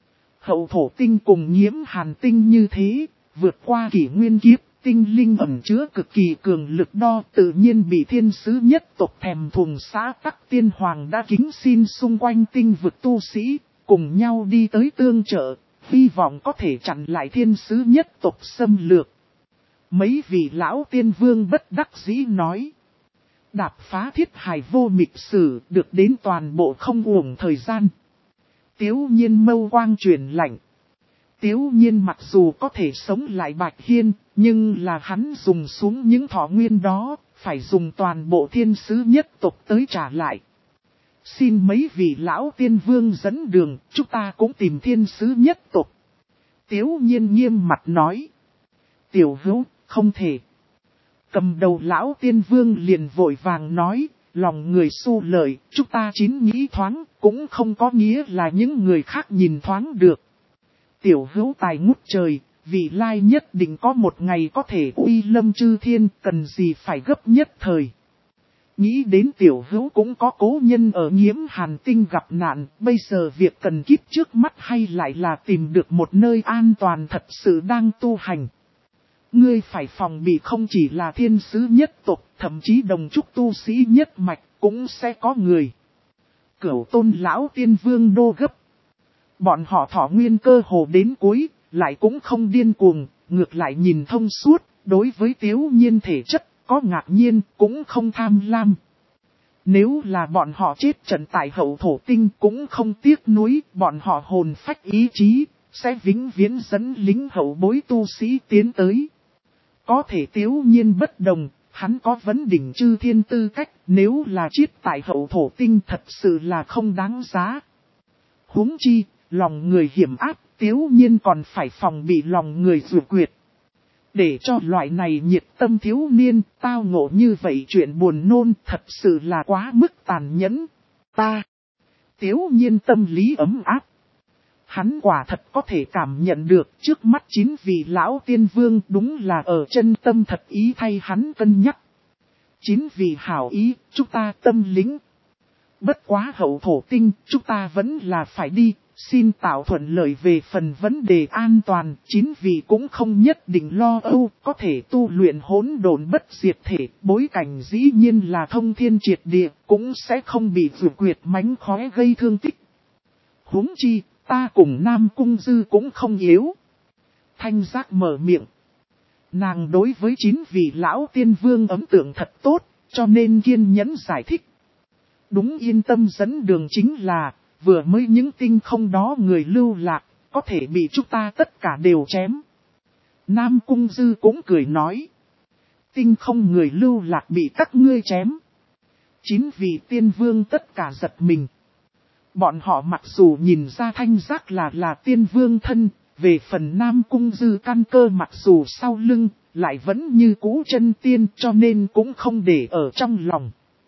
Hậu Thổ Tinh cùng Nghiễm Hàn Tinh như thế, vượt qua kỷ nguyên kiếp, tinh linh ẩn chứa cực kỳ cường lực đo, tự nhiên bị thiên sứ nhất tộc thèm thuồng xã Tắc Tiên Hoàng đã kính xin xung quanh tinh vực tu sĩ, cùng nhau đi tới tương trợ, hy vọng có thể chặn lại thiên sứ nhất tộc xâm lược. Mấy vị lão tiên vương bất đắc dĩ nói. Đạp phá thiết hài vô mịch sử, được đến toàn bộ không uổng thời gian. Tiếu nhiên mâu quang truyền lạnh. Tiếu nhiên mặc dù có thể sống lại Bạch Hiên, nhưng là hắn dùng xuống những thọ nguyên đó, phải dùng toàn bộ thiên sứ nhất tộc tới trả lại. Xin mấy vị lão tiên vương dẫn đường, chúng ta cũng tìm thiên sứ nhất tộc. Tiếu nhiên nghiêm mặt nói. Tiểu hữu, không thể. Cầm đầu lão tiên vương liền vội vàng nói, lòng người xô lợi, chúng ta chín nghĩ thoáng, cũng không có nghĩa là những người khác nhìn thoáng được. Tiểu hữu tài ngút trời, vị lai nhất định có một ngày có thể uy lâm chư thiên, cần gì phải gấp nhất thời. Nghĩ đến tiểu hữu cũng có cố nhân ở Nghiễm Hàn Tinh gặp nạn, bây giờ việc cần kíp trước mắt hay lại là tìm được một nơi an toàn thật sự đang tu hành. Ngươi phải phòng bị không chỉ là thiên sứ nhất tộc, thậm chí đồng trúc tu sĩ nhất mạch cũng sẽ có người. Cửu tôn lão tiên vương đô gấp. Bọn họ thọ nguyên cơ hồ đến cuối, lại cũng không điên cuồng, ngược lại nhìn thông suốt, đối với Tiếu nhiên thể chất, có ngạc nhiên, cũng không tham lam. Nếu là bọn họ chết trận tại Hậu Thổ Tinh cũng không tiếc nuối, bọn họ hồn phách ý chí, sẽ vĩnh viễn dẫn lính hậu bối tu sĩ tiến tới. Có thể Tiếu nhiên bất đồng, hắn có vấn đỉnh chư thiên tư cách, nếu là chết tại Hậu Thổ Tinh thật sự là không đáng giá. Huống chi, lòng người hiểm áp, Tiếu nhiên còn phải phòng bị lòng người rủa quyệt. Để cho loại này nhiệt tâm thiếu niên, tao ngộ như vậy chuyện buồn nôn thật sự là quá mức tàn nhẫn. Ta, Tiếu nhiên tâm lý ấm áp. Hắn quả thật có thể cảm nhận được trước mắt chín vị lão tiên vương đúng là ở chân tâm thật ý thay hắn cân nhắc. Chín vị hảo ý, chúng ta tâm lính. Bất quá Hậu Thổ Tinh, chúng ta vẫn là phải đi, xin tạo thuận lợi về phần vấn đề an toàn. Chín vị cũng không nhất định lo âu, có thể tu luyện hỗn độn bất diệt thể, bối cảnh dĩ nhiên là thông thiên triệt địa, cũng sẽ không bị rủa quyệt mánh khóe gây thương tích. Huống chi, ta cùng Nam Cung Dư cũng không yếu. Thanh Giác mở miệng. Nàng đối với chín vị lão tiên vương ấn tượng thật tốt, cho nên kiên nhẫn giải thích. Đúng, yên tâm dẫn đường chính là, vừa mới những tinh không đó người lưu lạc, có thể bị chúng ta tất cả đều chém. Nam Cung Dư cũng cười nói. Tinh không người lưu lạc bị các ngươi chém. Chín vị tiên vương tất cả giật mình. Bọn họ mặc dù nhìn ra Thanh Giác là là tiên vương thân, về phần Nam Cung Dư căn cơ mặc dù sau lưng, lại vẫn như cũ chân tiên cho nên cũng không để ở trong lòng.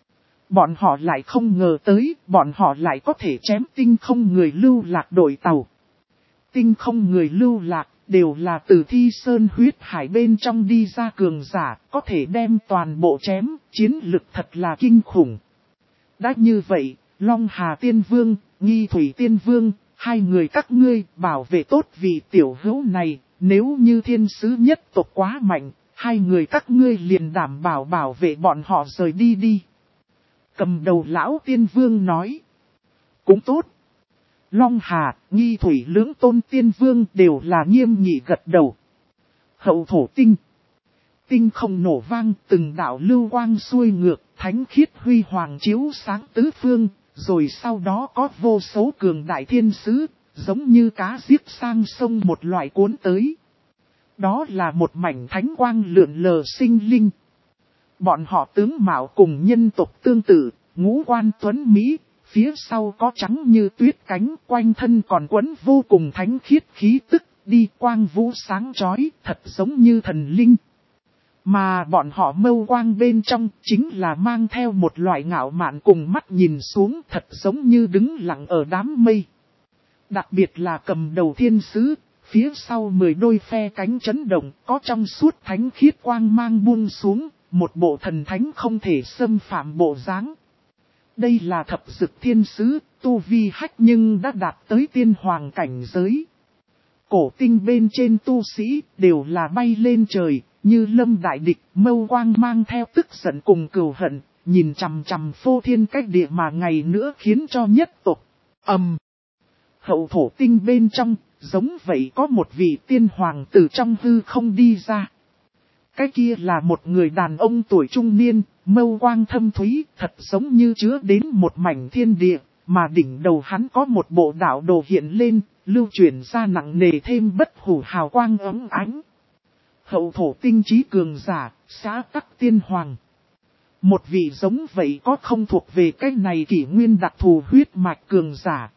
Bọn họ lại không ngờ tới, bọn họ lại có thể chém tinh không người lưu lạc đội tàu. Tinh không người lưu lạc, đều là từ Thi Sơn huyết hải bên trong đi ra cường giả, có thể đem toàn bộ chém, chiến lực thật là kinh khủng. Đã như vậy, Long Hà Tiên Vương, Nghi Thủy Tiên Vương, hai người các ngươi bảo vệ tốt vị tiểu hữu này, nếu như thiên sứ nhất tộc quá mạnh, hai người các ngươi liền đảm bảo bảo vệ bọn họ rời đi đi. Cầm đầu lão tiên vương nói. Cũng tốt. Long Hà, Nghi Thủy lưỡng tôn tiên vương đều là nghiêm nghị gật đầu. Hậu thổ tinh. Tinh không nổ vang, từng đạo lưu quang xuôi ngược, thánh khiết huy hoàng chiếu sáng tứ phương, rồi sau đó có vô số cường đại thiên sứ, giống như cá giết sang sông một loại cuốn tới. Đó là một mảnh thánh quang lượn lờ sinh linh. Bọn họ tướng mạo cùng nhân tộc tương tự, ngũ quan tuấn Mỹ, phía sau có trắng như tuyết cánh, quanh thân còn quấn vô cùng thánh khiết khí tức, đi quang vũ sáng chói, thật giống như thần linh. Mà bọn họ mâu quang bên trong chính là mang theo một loại ngạo mạn cùng mắt nhìn xuống, thật giống như đứng lặng ở đám mây. Đặc biệt là cầm đầu thiên sứ, phía sau mười đôi phe cánh chấn động, có trong suốt thánh khiết quang mang buông xuống, một bộ thần thánh không thể xâm phạm bộ dáng. Đây là thập dực thiên sứ, tu vi hách nhưng đã đạt tới tiên hoàng cảnh giới. Cổ tinh bên trên tu sĩ đều là bay lên trời, như lâm đại địch, mâu quang mang theo tức giận cùng cừu hận, nhìn chằm chằm phô thiên cách địa mà ngày nữa khiến cho nhất tộc ầm. Hậu thổ tinh bên trong, giống vậy có một vị tiên hoàng từ trong hư không đi ra. Cái kia là một người đàn ông tuổi trung niên, mâu quang thâm thúy, thật giống như chứa đến một mảnh thiên địa, mà đỉnh đầu hắn có một bộ đạo đồ hiện lên, lưu chuyển ra nặng nề thêm bất hủ hào quang ấm ánh. Hậu thổ tinh trí cường giả, xã tắc tiên hoàng. Một vị giống vậy có không thuộc về cái này kỷ nguyên đặc thù huyết mạch cường giả.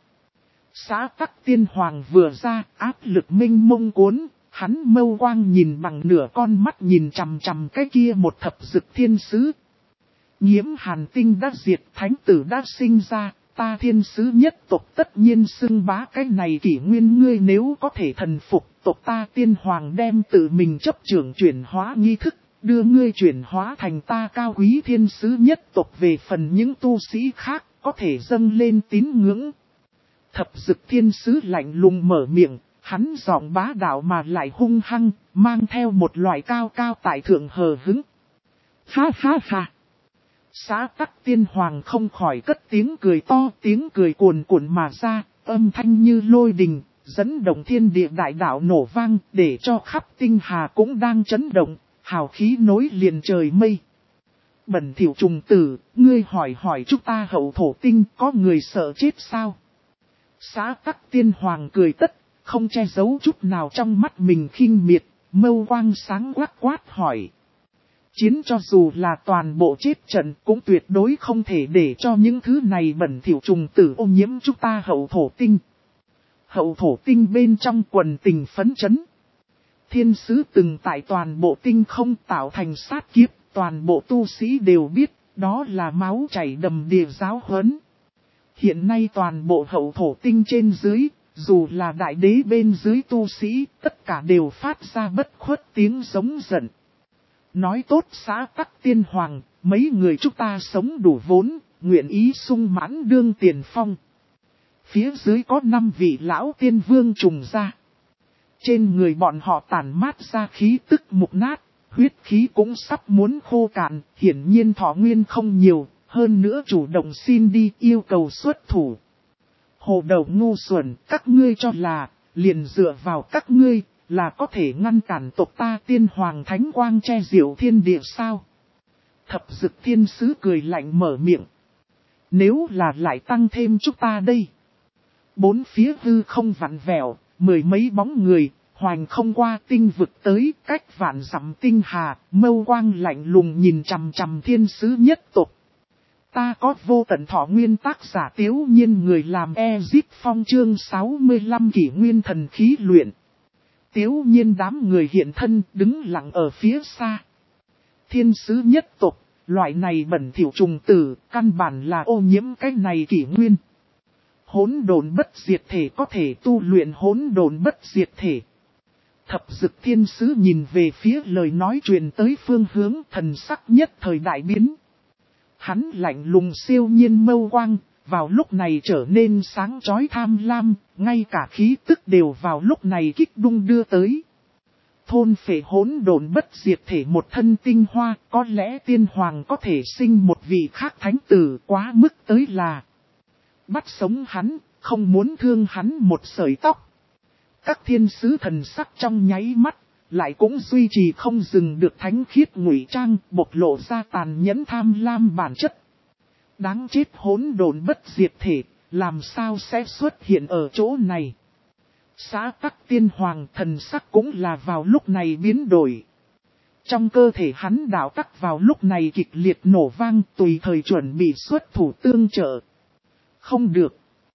Xã tắc tiên hoàng vừa ra, áp lực minh mông cuốn, hắn mâu quang nhìn bằng nửa con mắt nhìn chằm chằm cái kia một thập dực thiên sứ. Nhiễm hàn tinh đã diệt, thánh tử đã sinh ra, ta thiên sứ nhất tộc tất nhiên xưng bá cái này kỷ nguyên, ngươi nếu có thể thần phục, tộc ta tiên hoàng đem tự mình chấp trưởng chuyển hóa nghi thức, đưa ngươi chuyển hóa thành ta cao quý thiên sứ nhất tộc. Về phần những tu sĩ khác, có thể dâng lên tín ngưỡng. Thập dực thiên sứ lạnh lùng mở miệng, hắn giọng bá đạo mà lại hung hăng, mang theo một loại cao cao tại thượng hờ hững. Ha ha ha! Xã tắc tiên hoàng không khỏi cất tiếng cười to, tiếng cười cuồn cuộn mà ra, âm thanh như lôi đình, dẫn động thiên địa đại đạo nổ vang, để cho khắp tinh hà cũng đang chấn động, hào khí nối liền trời mây. Bẩn thỉu trùng tử, ngươi hỏi hỏi chúng ta hậu thổ tinh có người sợ chết sao? Xã tắc tiên hoàng cười tất, không che giấu chút nào trong mắt mình khinh miệt, mâu quang sáng quát quát hỏi. Chiến cho dù là toàn bộ chết trận cũng tuyệt đối không thể để cho những thứ này bẩn thỉu trùng tử ô nhiễm chúng ta hậu thổ tinh. Hậu thổ tinh bên trong quần tình phấn chấn. Thiên sứ từng tại toàn bộ tinh không tạo thành sát kiếp, toàn bộ tu sĩ đều biết, đó là máu chảy đầm đìa giáo huấn. Hiện nay toàn bộ hậu thổ tinh trên dưới, dù là đại đế bên dưới tu sĩ, tất cả đều phát ra bất khuất tiếng giống giận. Nói tốt xã tắc tiên hoàng, mấy người chúng ta sống đủ vốn, nguyện ý sung mãn đương tiền phong. Phía dưới có năm vị lão tiên vương trùng ra. Trên người bọn họ tản mát ra khí tức mục nát, huyết khí cũng sắp muốn khô cạn, hiển nhiên thọ nguyên không nhiều, hơn nữa chủ động xin đi yêu cầu xuất thủ. Hồ đầu ngu xuẩn, các ngươi cho là, liền dựa vào các ngươi, là có thể ngăn cản tộc ta tiên hoàng thánh quang che diệu thiên địa sao? Thập dực thiên sứ cười lạnh mở miệng. Nếu là lại tăng thêm chúng ta đây. Bốn phía hư không vặn vẹo, mười mấy bóng người, hoành không qua tinh vực tới, cách vạn dặm tinh hà, mâu quang lạnh lùng nhìn chằm chằm thiên sứ nhất tộc. Ta có vô tận thọ nguyên tác giả Tiếu Nhiên người làm Ezip Phong chương sáu mươi lăm kỷ nguyên thần khí luyện. Tiếu Nhiên đám người hiện thân đứng lặng ở phía xa. Thiên sứ nhất tộc, loại này bẩn thỉu trùng tử, căn bản là ô nhiễm cái này kỷ nguyên. Hỗn độn bất diệt thể có thể tu luyện hỗn độn bất diệt thể. Thập Dực Thiên Sứ nhìn về phía lời nói truyền tới phương hướng, thần sắc nhất thời đại biến. Hắn lạnh lùng siêu nhiên mâu quang, vào lúc này trở nên sáng chói tham lam, ngay cả khí tức đều vào lúc này kích đung đưa tới. Thôn phệ hỗn độn bất diệt thể một thân tinh hoa, có lẽ tiên hoàng có thể sinh một vị khác thánh tử, quá mức tới là bắt sống hắn, không muốn thương hắn một sợi tóc. Các thiên sứ thần sắc trong nháy mắt, lại cũng duy trì không dừng được thánh khiết ngụy trang, bộc lộ ra tàn nhẫn tham lam bản chất. Đáng chết hỗn độn bất diệt thể, làm sao sẽ xuất hiện ở chỗ này? Xã tắc tiên hoàng thần sắc cũng là vào lúc này biến đổi. Trong cơ thể hắn đạo tắc vào lúc này kịch liệt nổ vang, tùy thời chuẩn bị xuất thủ tương trợ. Không được.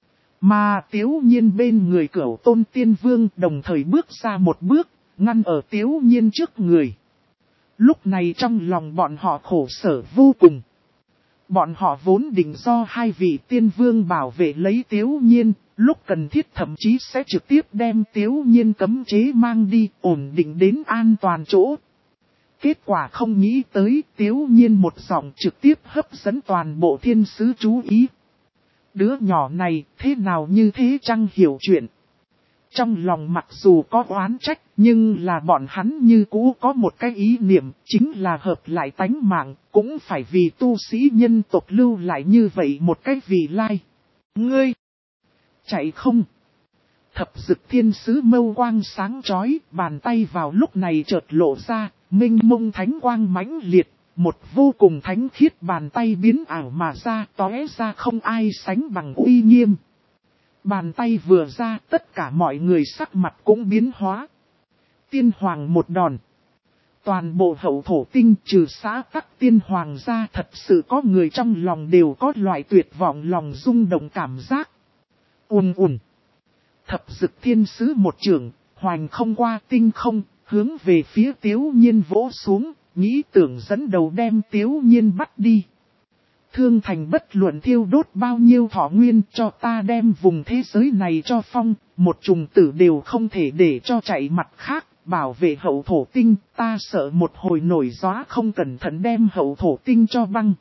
Mà Tiếu Nhiên bên người Cửu Tôn Tiên Vương đồng thời bước ra một bước, ngăn ở Tiếu Nhiên trước người. Lúc này trong lòng bọn họ khổ sở vô cùng. Bọn họ vốn định do hai vị tiên vương bảo vệ lấy Tiếu Nhiên, lúc cần thiết thậm chí sẽ trực tiếp đem Tiếu Nhiên cấm chế mang đi, ổn định đến an toàn chỗ. Kết quả không nghĩ tới Tiếu Nhiên một giọng trực tiếp hấp dẫn toàn bộ thiên sứ chú ý. Đứa nhỏ này thế nào như thế chăng hiểu chuyện. Trong lòng mặc dù có oán trách, nhưng là bọn hắn như cũ có một cái ý niệm, chính là hợp lại tánh mạng, cũng phải vì tu sĩ nhân tộc lưu lại như vậy một cái vị lai. Ngươi! Chạy không! Thập Dực Thiên Sứ mâu quang sáng chói, bàn tay vào lúc này chợt lộ ra, minh mông thánh quang mãnh liệt, một vô cùng thánh khiết bàn tay biến ảo mà ra, tóe ra không ai sánh bằng uy nghiêm. Bàn tay vừa ra, tất cả mọi người sắc mặt cũng biến hóa. Tiên hoàng một đòn. Toàn bộ hậu thổ tinh trừ xã tắc tiên hoàng ra, thật sự có người trong lòng đều có loại tuyệt vọng lòng rung động cảm giác. Ùn ùn. Thập Dực Thiên Sứ một trường, hoành không qua tinh không, hướng về phía Tiếu Nhiên vỗ xuống, nghĩ tưởng dẫn đầu đem Tiếu Nhiên bắt đi. Thương thành bất luận thiêu đốt bao nhiêu thọ nguyên cho ta đem vùng thế giới này cho phong, một trùng tử đều không thể để cho chạy mặt khác, bảo vệ hậu thổ tinh, ta sợ một hồi nổi gió không cẩn thận đem hậu thổ tinh cho băng.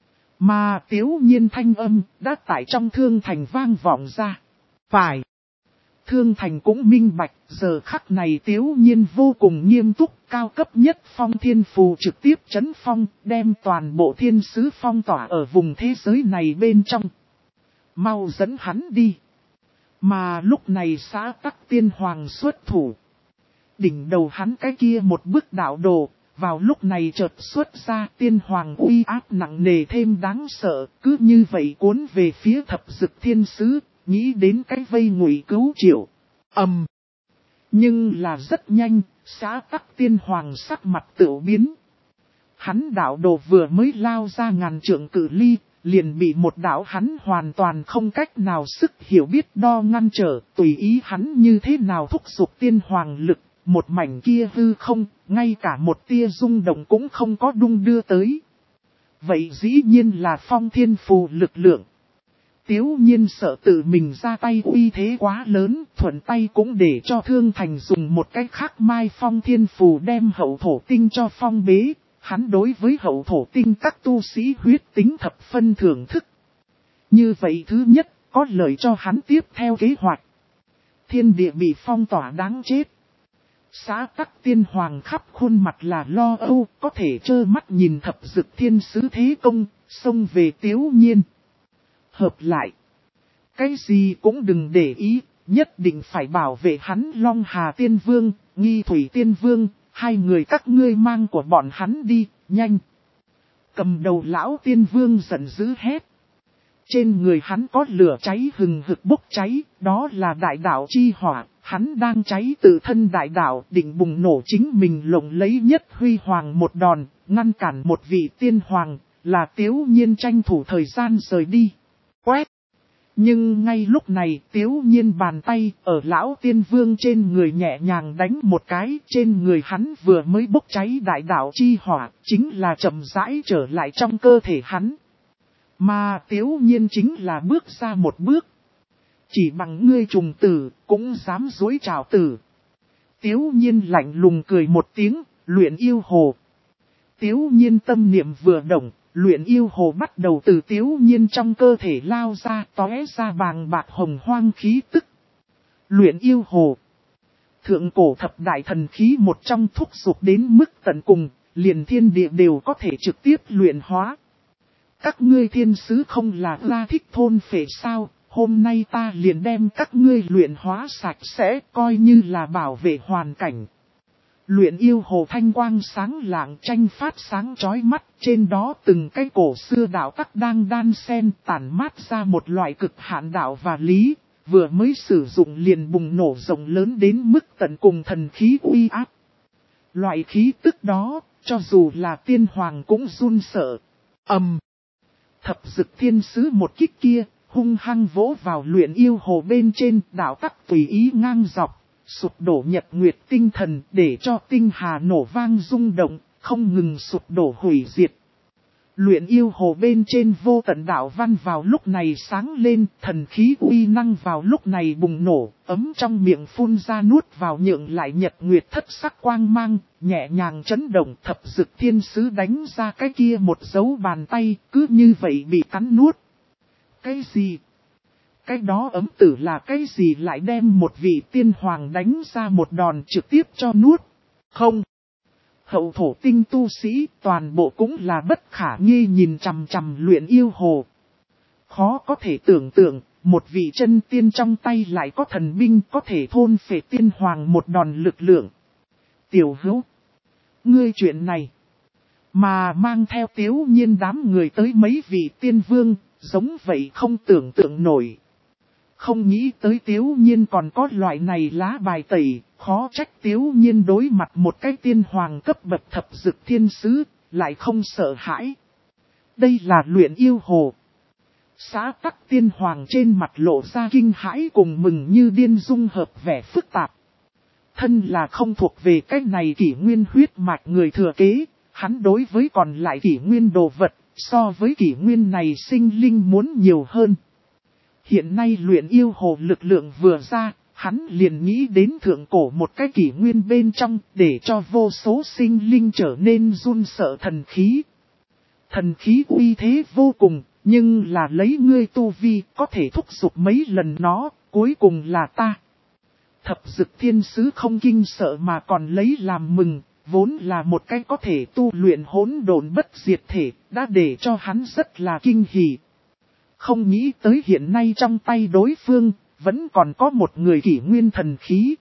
Mà Tiếu Nhiên thanh âm đã tại trong thương thành vang vọng ra. Phải. Thương thành cũng minh bạch, giờ khắc này Tiếu Nhiên vô cùng nghiêm túc, cao cấp nhất phong thiên phù trực tiếp chấn phong, đem toàn bộ thiên sứ phong tỏa ở vùng thế giới này bên trong. Mau dẫn hắn đi. Mà lúc này xã tắc tiên hoàng xuất thủ. Đỉnh đầu hắn cái kia một bức đạo đồ, vào lúc này chợt xuất ra tiên hoàng uy áp nặng nề thêm đáng sợ, cứ như vậy cuốn về phía Thập Dực Thiên Sứ. Nghĩ đến cái vây ngụy cứu triệu. Ầm. Um. Nhưng là rất nhanh, xã tắc tiên hoàng sắc mặt tựu biến. Hắn đạo đồ vừa mới lao ra ngàn trượng cự ly, liền bị một đạo hắn hoàn toàn không cách nào sức hiểu biết đo ngăn trở, tùy ý hắn như thế nào thúc giục tiên hoàng lực, một mảnh kia hư không, ngay cả một tia rung động cũng không có đung đưa tới. Vậy dĩ nhiên là phong thiên phù lực lượng. Tiếu Nhiên sợ tự mình ra tay uy thế quá lớn, thuận tay cũng để cho Thương Thành dùng một cách khác mai phong thiên phù đem hậu thổ tinh cho phong bế. Hắn đối với hậu thổ tinh các tu sĩ huyết tính thập phân thưởng thức. Như vậy thứ nhất, có lợi cho hắn tiếp theo kế hoạch. Thiên địa bị phong tỏa đáng chết. Xã tắc tiên hoàng khắp khuôn mặt là lo âu, có thể trơ mắt nhìn Thập Dực Thiên Sứ thế công, xông về Tiếu Nhiên. Hợp lại. Cái gì cũng đừng để ý, nhất định phải bảo vệ hắn Long Hà Tiên Vương, Nghi Thủy Tiên Vương, hai người các ngươi mang của bọn hắn đi, nhanh. Cầm đầu lão Tiên Vương giận dữ hét. Trên người hắn có lửa cháy hừng hực bốc cháy, đó là đại đạo chi hỏa, hắn đang cháy tự thân đại đạo, định bùng nổ chính mình lộng lấy nhất huy hoàng một đòn, ngăn cản một vị tiên hoàng, là Tiếu Nhiên tranh thủ thời gian rời đi. Quét! Nhưng ngay lúc này Tiếu Nhiên bàn tay ở lão tiên vương trên người nhẹ nhàng đánh một cái, trên người hắn vừa mới bốc cháy đại đạo chi hỏa, chính là chậm rãi trở lại trong cơ thể hắn. Mà Tiếu Nhiên chính là bước ra một bước. Chỉ bằng ngươi trùng tử, cũng dám dối trào tử. Tiếu nhiên lạnh lùng cười một tiếng, luyện yêu hồ. Tiếu nhiên tâm niệm vừa động, luyện yêu hồ bắt đầu từ tiếu nhiên trong cơ thể lao ra, tóe ra bàng bạc hồng hoang khí tức. Luyện yêu hồ. Thượng cổ thập đại thần khí một trong thúc dục đến mức tận cùng, liền thiên địa đều có thể trực tiếp luyện hóa. Các ngươi thiên sứ không là ra thích thôn phệ sao, hôm nay ta liền đem các ngươi luyện hóa sạch sẽ, coi như là bảo vệ hoàn cảnh. Luyện yêu hồ thanh quang sáng lạng tranh phát sáng chói mắt, trên đó từng cái cổ xưa đạo tắc đang đan xen tản mát ra một loại cực hạn đạo và lý, vừa mới sử dụng liền bùng nổ rộng lớn đến mức tận cùng thần khí uy áp. Loại khí tức đó, cho dù là tiên hoàng cũng run sợ. ầm, um, Thập dực thiên sứ một kích kia, hung hăng vỗ vào luyện yêu hồ bên trên, đạo tắc tùy ý ngang dọc, sụp đổ nhật nguyệt tinh thần để cho tinh hà nổ vang rung động, không ngừng sụp đổ hủy diệt. Luyện yêu hồ bên trên vô tận đạo văn vào lúc này sáng lên, thần khí uy năng vào lúc này bùng nổ, ấm trong miệng phun ra nuốt vào nhượng lại nhật nguyệt thất sắc quang mang, nhẹ nhàng chấn động. Thập dực thiên sứ đánh ra cái kia một dấu bàn tay, cứ như vậy bị cắn nuốt. Cái gì? Cái đó ấm tử là cái gì lại đem một vị tiên hoàng đánh ra một đòn trực tiếp cho nuốt? Không. Hậu thổ tinh tu sĩ toàn bộ cũng là bất khả nghi nhìn chằm chằm luyện yêu hồ. Khó có thể tưởng tượng, một vị chân tiên trong tay lại có thần binh có thể thôn phệ tiên hoàng một đòn lực lượng. Tiểu hữu, ngươi chuyện này, mà mang theo Tiếu Nhiên đám người tới mấy vị tiên vương, giống vậy không tưởng tượng nổi. Không nghĩ tới Tiếu Nhiên còn có loại này lá bài tẩy, khó trách Tiếu Nhiên đối mặt một cái tiên hoàng cấp bậc thập dực thiên sứ, lại không sợ hãi. Đây là luyện yêu hồ. Xã tắc tiên hoàng trên mặt lộ ra kinh hãi cùng mừng như điên dung hợp vẻ phức tạp. Thân là không thuộc về cái này kỷ nguyên huyết mạch người thừa kế, hắn đối với còn lại kỷ nguyên đồ vật, so với kỷ nguyên này sinh linh muốn nhiều hơn. Hiện nay luyện yêu hồ lực lượng vừa ra, hắn liền nghĩ đến thượng cổ một cái kỷ nguyên bên trong để cho vô số sinh linh trở nên run sợ thần khí. Thần khí uy thế vô cùng, nhưng là lấy ngươi tu vi có thể thúc giục mấy lần nó, cuối cùng là ta. Thập dực thiên sứ không kinh sợ mà còn lấy làm mừng, vốn là một cái có thể tu luyện hỗn độn bất diệt thể, đã để cho hắn rất là kinh hỉ. Không nghĩ tới hiện nay trong tay đối phương, vẫn còn có một người kỷ nguyên thần khí.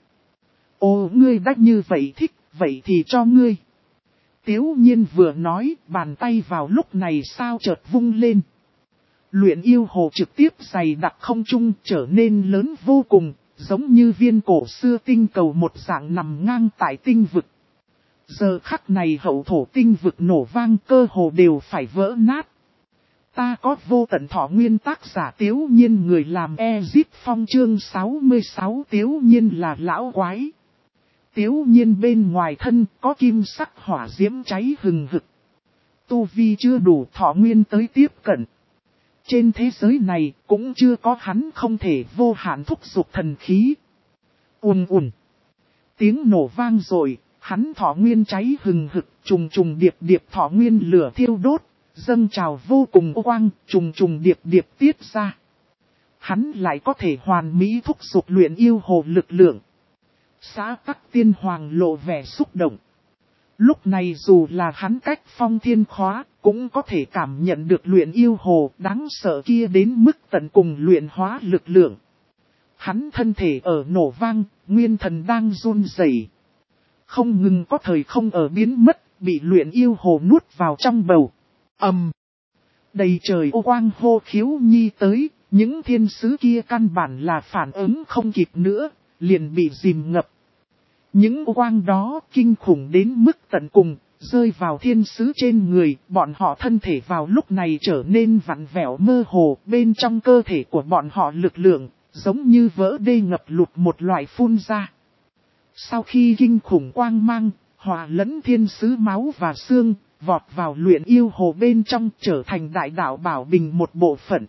Ô ngươi đã như vậy thích, vậy thì cho ngươi. Tiếu Nhiên vừa nói, bàn tay vào lúc này sao chợt vung lên. Luyện yêu hồ trực tiếp dày đặc không trung trở nên lớn vô cùng, giống như viên cổ xưa tinh cầu một dạng nằm ngang tại tinh vực. Giờ khắc này hậu thổ tinh vực nổ vang cơ hồ đều phải vỡ nát. Ta có vô tận thọ nguyên tác giả Tiếu Nhiên người làm Ezip Phong chương sáu mươi sáu Tiếu Nhiên là lão quái. Tiếu Nhiên bên ngoài thân có kim sắc hỏa diễm cháy hừng hực. Tu vi chưa đủ thọ nguyên tới tiếp cận. Trên thế giới này cũng chưa có hắn không thể vô hạn thúc giục thần khí. Ùn ùn. Tiếng nổ vang rồi, hắn thọ nguyên cháy hừng hực, trùng trùng điệp điệp thọ nguyên lửa thiêu đốt. Dâng trào vô cùng ô quang, trùng trùng điệp điệp tiết ra. Hắn lại có thể hoàn mỹ thúc giục luyện yêu hồ lực lượng. Xã tắc tiên hoàng lộ vẻ xúc động. Lúc này dù là hắn cách phong thiên khóa, cũng có thể cảm nhận được luyện yêu hồ đáng sợ kia đến mức tận cùng luyện hóa lực lượng. Hắn thân thể ở nổ vang, nguyên thần đang run rẩy, không ngừng có thời không ở biến mất, bị luyện yêu hồ nuốt vào trong bầu. Ầm. Um. Đầy trời ô quang hô khiếu nhi tới, những thiên sứ kia căn bản là phản ứng không kịp nữa, liền bị dìm ngập. Những ô quang đó kinh khủng đến mức tận cùng, rơi vào thiên sứ trên người, bọn họ thân thể vào lúc này trở nên vặn vẹo mơ hồ, bên trong cơ thể của bọn họ lực lượng, giống như vỡ đê ngập lụt một loại phun ra. Sau khi kinh khủng quang mang, hòa lẫn thiên sứ máu và xương, vọt vào luyện yêu hồ bên trong trở thành đại đạo bảo bình một bộ phận.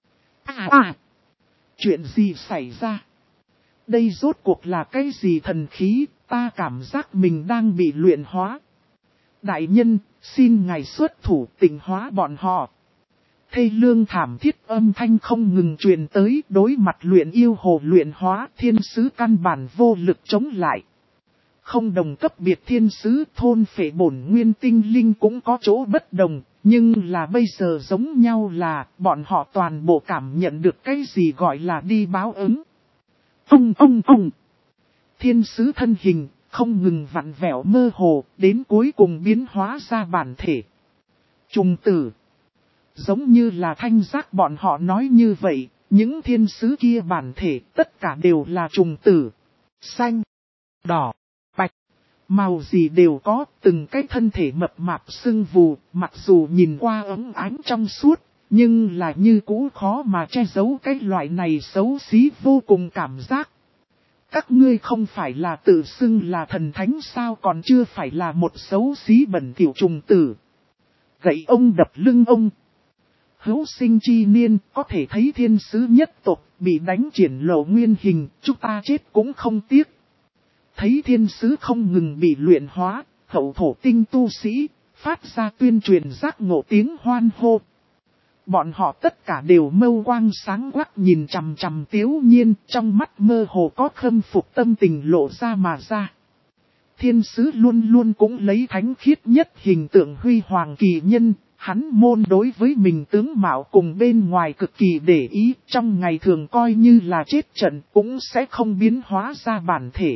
À à! Chuyện gì xảy ra? Đây rốt cuộc là cái gì thần khí, Ta cảm giác mình đang bị luyện hóa. Đại nhân, xin ngài xuất thủ tỉnh hóa bọn họ. Thê lương thảm thiết âm thanh không ngừng truyền tới, đối mặt luyện yêu hồ luyện hóa, thiên sứ căn bản vô lực chống lại. Không đồng cấp biệt thiên sứ, thôn phệ bổn nguyên tinh linh cũng có chỗ bất đồng, nhưng là bây giờ giống nhau là bọn họ toàn bộ cảm nhận được cái gì gọi là đi báo ứng. Ông ông ông! Thiên sứ thân hình không ngừng vặn vẹo mơ hồ, đến cuối cùng biến hóa ra bản thể. Trùng tử. Giống như là thanh giác bọn họ nói như vậy, những thiên sứ kia bản thể tất cả đều là trùng tử. Xanh, đỏ, bạch, màu gì đều có, từng cái thân thể mập mạp sưng vù, mặc dù nhìn qua ấm ánh trong suốt, nhưng là như cũ khó mà che giấu cái loại này xấu xí vô cùng cảm giác. Các ngươi không phải là tự xưng là thần thánh sao, còn chưa phải là một xấu xí bẩn thỉu trùng tử. Gậy ông đập lưng ông. Hữu sinh chi niên, có thể thấy thiên sứ nhất tộc bị đánh triển lộ nguyên hình, chúng ta chết cũng không tiếc. Thấy thiên sứ không ngừng bị luyện hóa, hậu thổ tinh tu sĩ, phát ra tuyên truyền giác ngộ tiếng hoan hô. Bọn họ tất cả đều mâu quang sáng quắc nhìn chằm chằm Tiếu Nhiên, trong mắt mơ hồ có khâm phục tâm tình lộ ra mà ra. Thiên sứ luôn luôn cũng lấy thánh khiết nhất hình tượng huy hoàng kỳ nhân, hắn môn đối với mình tướng mạo cùng bên ngoài cực kỳ để ý, trong ngày thường coi như là chết trận cũng sẽ không biến hóa ra bản thể.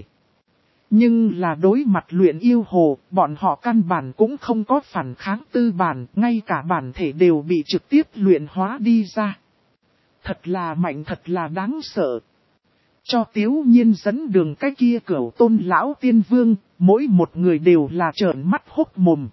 Nhưng là đối mặt luyện yêu hồ, bọn họ căn bản cũng không có phản kháng tư bản, ngay cả bản thể đều bị trực tiếp luyện hóa đi ra. Thật là mạnh, thật là đáng sợ. Cho Tiếu Nhiên dẫn đường cái kia cửu tôn lão tiên vương, mỗi một người đều là trợn mắt hốc mồm.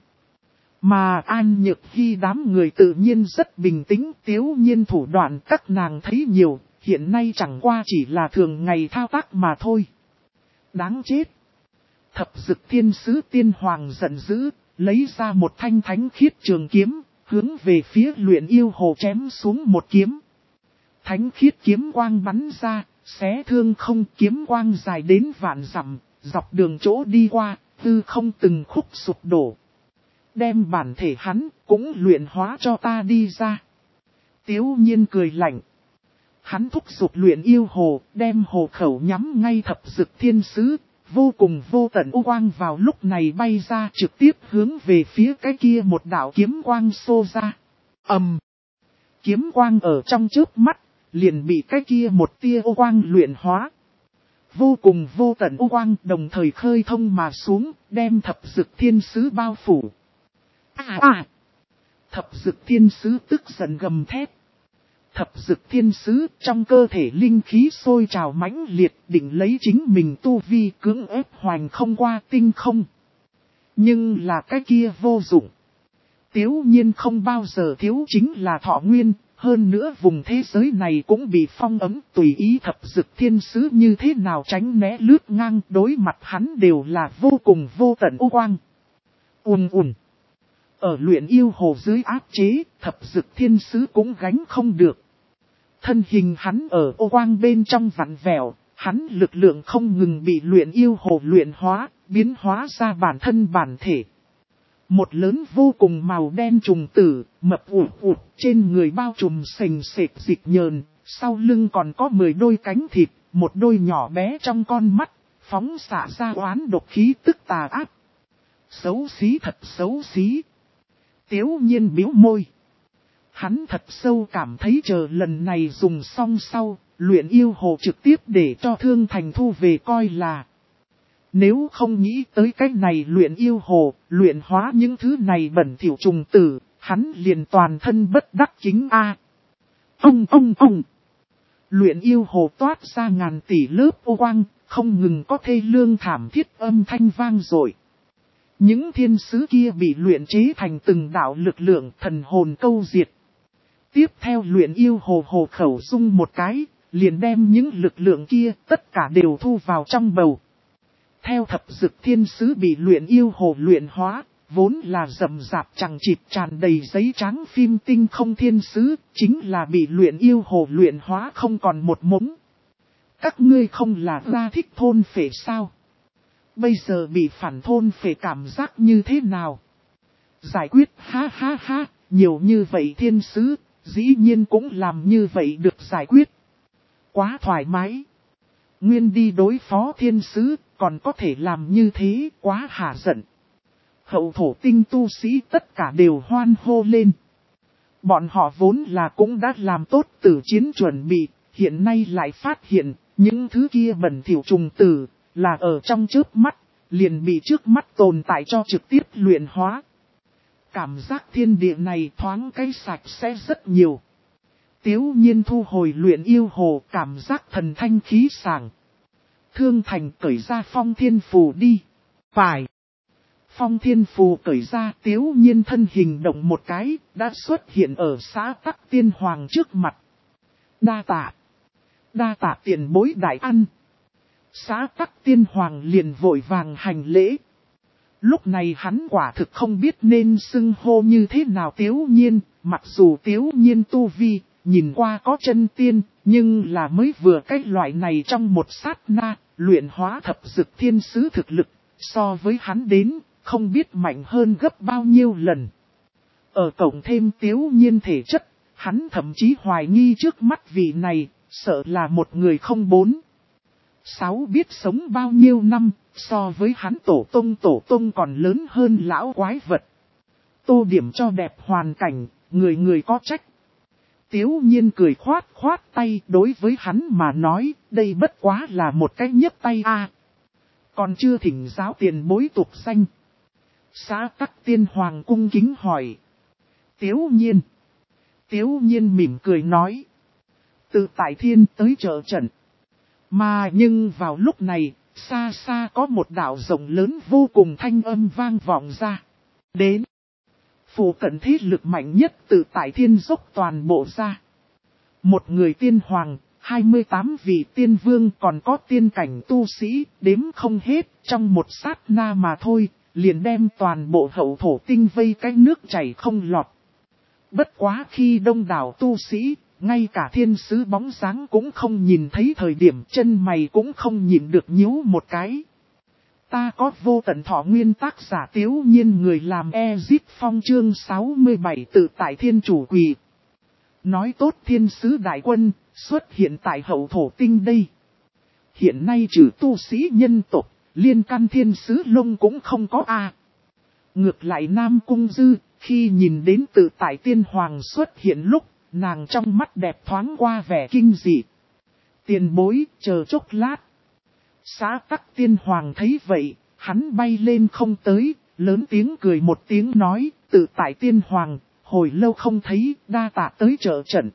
Mà An Nhược Hy đám người tự nhiên rất bình tĩnh, Tiếu Nhiên thủ đoạn các nàng thấy nhiều, hiện nay chẳng qua chỉ là thường ngày thao tác mà thôi. Đáng chết! Thập Dực Thiên Sứ Tiên Hoàng giận dữ, lấy ra một thanh thánh khiết trường kiếm, hướng về phía luyện yêu hồ chém xuống một kiếm. Thánh khiết kiếm quang bắn ra, xé thương không, kiếm quang dài đến vạn dặm, dọc đường chỗ đi qua, hư không từng khúc sụp đổ. Đem bản thể hắn, cũng luyện hóa cho ta đi ra. Tiếu Nhiên cười lạnh. Hắn thúc giục luyện yêu hồ, đem hồ khẩu nhắm ngay Thập Dực Thiên Sứ. Vô cùng vô tận u quang vào lúc này bay ra trực tiếp hướng về phía cái kia một đạo kiếm quang xô ra. Ầm! Kiếm quang ở trong chớp mắt, liền bị cái kia một tia u quang luyện hóa. Vô cùng vô tận u quang đồng thời khơi thông mà xuống, đem Thập Dực Thiên Sứ bao phủ. À à! Thập Dực Thiên Sứ tức giận gầm thét. Thập Dực Thiên Sứ trong cơ thể linh khí sôi trào mãnh liệt, định lấy chính mình tu vi cưỡng ép hoành không qua tinh không. Nhưng là cái kia vô dụng. Tiếu Nhiên không bao giờ thiếu chính là thọ nguyên, hơn nữa vùng thế giới này cũng bị phong ấm, tùy ý Thập Dực Thiên Sứ như thế nào tránh né lướt ngang, đối mặt hắn đều là vô cùng vô tận u quang. Ùn ùn. Ở luyện yêu hồ dưới áp chế, Thập Dực Thiên Sứ cũng gánh không được. Thân hình hắn ở ô quang bên trong vặn vẹo, hắn lực lượng không ngừng bị luyện yêu hồ luyện hóa, biến hóa ra bản thân bản thể. Một lớn vô cùng màu đen trùng tử, mập ụt ụt, trên người bao trùm sềnh sệt dịch nhờn, sau lưng còn có mười đôi cánh thịt, một đôi nhỏ bé trong con mắt, phóng xạ ra oán độc khí tức tà ác. Xấu xí, thật xấu xí. Tiếu Nhiên bĩu môi. Hắn thật sâu cảm thấy chờ lần này dùng xong sau, luyện yêu hồ trực tiếp để cho Thương Thành thu về coi là. Nếu không nghĩ tới cách này luyện yêu hồ, luyện hóa những thứ này bẩn thỉu trùng tử, hắn liền toàn thân bất đắc chính a. Ông ông ông. Luyện yêu hồ toát ra ngàn tỷ lớp ô quang, không ngừng có thê lương thảm thiết âm thanh vang dội. Những thiên sứ kia bị luyện chế thành từng đạo lực lượng thần hồn câu diệt. Tiếp theo luyện yêu hồ hồ khẩu dung một cái, liền đem những lực lượng kia tất cả đều thu vào trong bầu. Theo Thập Dực Thiên Sứ bị luyện yêu hồ luyện hóa, vốn là rậm rạp chẳng chịt tràn đầy giấy trắng phim tinh không thiên sứ, chính là bị luyện yêu hồ luyện hóa không còn một mống. Các ngươi không là ra thích thôn phệ sao? Bây giờ bị phản thôn phệ cảm giác như thế nào? Giải quyết ha ha ha, nhiều như vậy thiên sứ, dĩ nhiên cũng làm như vậy được giải quyết. Quá thoải mái. Nguyên đi đối phó thiên sứ, còn có thể làm như thế, quá hả giận. Hậu thổ tinh tu sĩ tất cả đều hoan hô lên. Bọn họ vốn là cũng đã làm tốt tử chiến chuẩn bị, hiện nay lại phát hiện, những thứ kia bẩn thỉu trùng tử, là ở trong chớp mắt, liền bị trước mắt tồn tại cho trực tiếp luyện hóa. Cảm giác thiên địa này thoáng cái sạch sẽ rất nhiều. Tiếu nhiên thu hồi luyện yêu hồ, cảm giác thần thanh khí sảng. Thương Thành cởi ra phong thiên phù đi. Phải. Phong thiên phù cởi ra, Tiếu nhiên thân hình động một cái, đã xuất hiện ở xã Tắc Tiên Hoàng trước mặt. Đa tạ. Đa tạ tiền bối đại ăn. Xã Tắc Tiên Hoàng liền vội vàng hành lễ. Lúc này hắn quả thực không biết nên xưng hô như thế nào Tiếu nhiên, mặc dù Tiếu nhiên tu vi, nhìn qua có chân tiên, nhưng là mới vừa cái loại này trong một sát na, luyện hóa thập dực thiên sứ thực lực, so với hắn đến, không biết mạnh hơn gấp bao nhiêu lần. Ở cộng thêm Tiếu nhiên thể chất, hắn thậm chí hoài nghi trước mắt vị này, sợ là một người không bốn. Sáu biết sống bao nhiêu năm, so với hắn tổ tông tổ tông còn lớn hơn lão quái vật. Tô điểm cho đẹp hoàn cảnh, người người có trách. Tiếu nhiên cười khoát khoát tay đối với hắn mà nói, đây bất quá là một cái nhấc tay a. Còn chưa thỉnh giáo tiền bối tục danh. Xã Tắc Tiên Hoàng cung kính hỏi. Tiếu nhiên. Tiếu nhiên mỉm cười nói. Từ tại thiên tới trợ trận. Mà nhưng vào lúc này, xa xa có một đạo rộng lớn vô cùng thanh âm vang vọng ra. Đến. Phù cận thế lực mạnh nhất từ tại thiên dốc toàn bộ ra. Một người tiên hoàng, hai mươi tám vị tiên vương còn có tiên cảnh tu sĩ, đếm không hết, trong một sát na mà thôi, liền đem toàn bộ hậu thổ tinh vây cái nước chảy không lọt. Bất quá khi đông đảo tu sĩ, ngay cả thiên sứ bóng dáng cũng không nhìn thấy thời điểm chân mày cũng không nhìn được nhíu một cái. Ta có vô tận thọ nguyên tác giả Tiếu nhiên người làm Ezip Phong chương sáu mươi bảy tự tại thiên chủ quỷ. Nói tốt thiên sứ đại quân xuất hiện tại hậu thổ tinh đây. Hiện nay trừ tu sĩ nhân tộc, liên căn thiên sứ lông cũng không có a. Ngược lại Nam Cung Dư, khi nhìn đến tự tại tiên hoàng xuất hiện lúc, nàng trong mắt đẹp thoáng qua vẻ kinh dị. Tiền bối, chờ chốc lát. Xã Tắc Tiên Hoàng thấy vậy, hắn bay lên không tới, lớn tiếng cười một tiếng nói, tự tại Tiên Hoàng, hồi lâu không thấy, đa tạ tới trợ trận.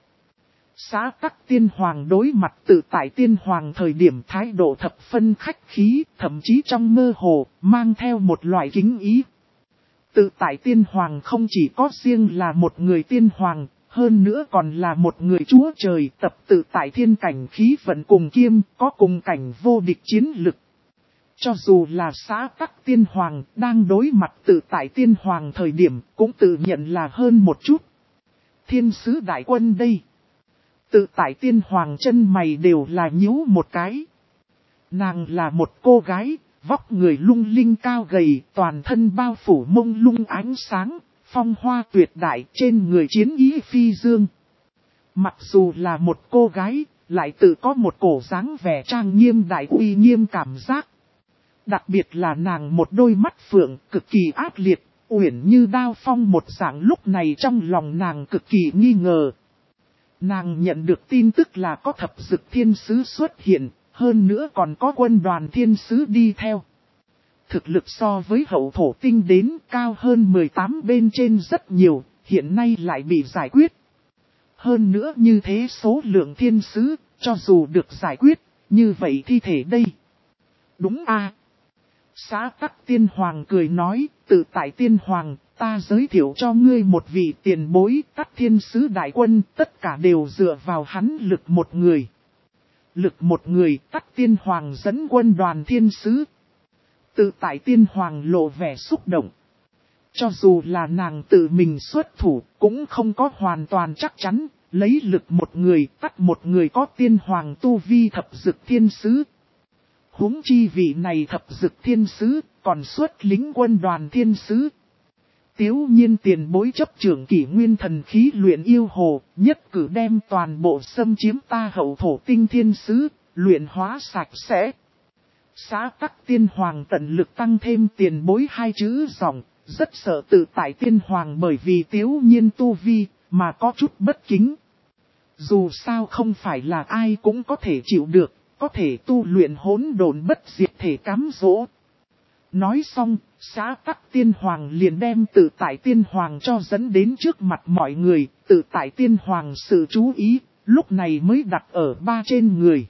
Xã Tắc Tiên Hoàng đối mặt tự tại Tiên Hoàng thời điểm thái độ thập phân khách khí, thậm chí trong mơ hồ, mang theo một loại kính ý. Tự tại Tiên Hoàng không chỉ có riêng là một người Tiên Hoàng, hơn nữa còn là một người chúa trời tập tự tại thiên cảnh khí vận cùng kiêm, có cùng cảnh vô địch chiến lực. Cho dù là xã Tắc Tiên Hoàng đang đối mặt tự tại Tiên Hoàng thời điểm cũng tự nhận là hơn một chút. Thiên sứ đại quân đây. Tự tại Tiên Hoàng chân mày đều là nhíu một cái. Nàng là một cô gái, vóc người lung linh cao gầy, toàn thân bao phủ mông lung ánh sáng. Phong hoa tuyệt đại trên người chiến ý phi dương. Mặc dù là một cô gái, lại tự có một cổ dáng vẻ trang nghiêm đại uy nghiêm cảm giác. Đặc biệt là nàng một đôi mắt phượng cực kỳ ác liệt, uyển như đao phong một dạng lúc này trong lòng nàng cực kỳ nghi ngờ. Nàng nhận được tin tức là có thập dực thiên sứ xuất hiện, hơn nữa còn có quân đoàn thiên sứ đi theo. Thực lực so với hậu thổ tinh đến cao hơn mười tám bên trên rất nhiều, hiện nay lại bị giải quyết. Hơn nữa như thế số lượng thiên sứ, cho dù được giải quyết, như vậy thi thể đây. Đúng a. Xã Tắc Tiên Hoàng cười nói, tự tại Tiên Hoàng, ta giới thiệu cho ngươi một vị tiền bối, Tắc thiên sứ đại quân, tất cả đều dựa vào hắn lực một người. Lực một người, Tắc Tiên Hoàng dẫn quân đoàn thiên sứ. Tự tại Tiên Hoàng lộ vẻ xúc động. Cho dù là nàng tự mình xuất thủ, cũng không có hoàn toàn chắc chắn, lấy lực một người, tắt một người có Tiên Hoàng tu vi thập dực thiên sứ. Huống chi vị này thập dực thiên sứ, còn xuất lính quân đoàn thiên sứ. Tiếu nhiên tiền bối chấp trưởng kỷ nguyên thần khí luyện yêu hồ, nhất cử đem toàn bộ xâm chiếm ta hậu thổ tinh thiên sứ, luyện hóa sạch sẽ. Xã tắc tiên hoàng tận lực tăng thêm tiền bối hai chữ dòng, rất sợ tự tại tiên hoàng bởi vì tiếu nhiên tu vi, mà có chút bất kính. Dù sao không phải là ai cũng có thể chịu được, có thể tu luyện hỗn độn bất diệt thể cám dỗ. Nói xong, xã tắc tiên hoàng liền đem tự tại tiên hoàng cho dẫn đến trước mặt mọi người, tự tại tiên hoàng sự chú ý, lúc này mới đặt ở ba trên người.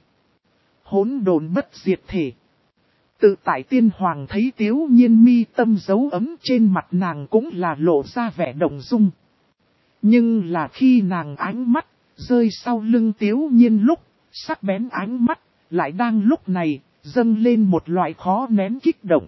Hỗn độn bất diệt thể. Tự tại tiên hoàng thấy tiếu nhiên mi tâm dấu ấm trên mặt nàng cũng là lộ ra vẻ động dung. Nhưng là khi nàng ánh mắt, rơi sau lưng tiếu nhiên lúc, sắc bén ánh mắt, lại đang lúc này, dâng lên một loại khó nén kích động.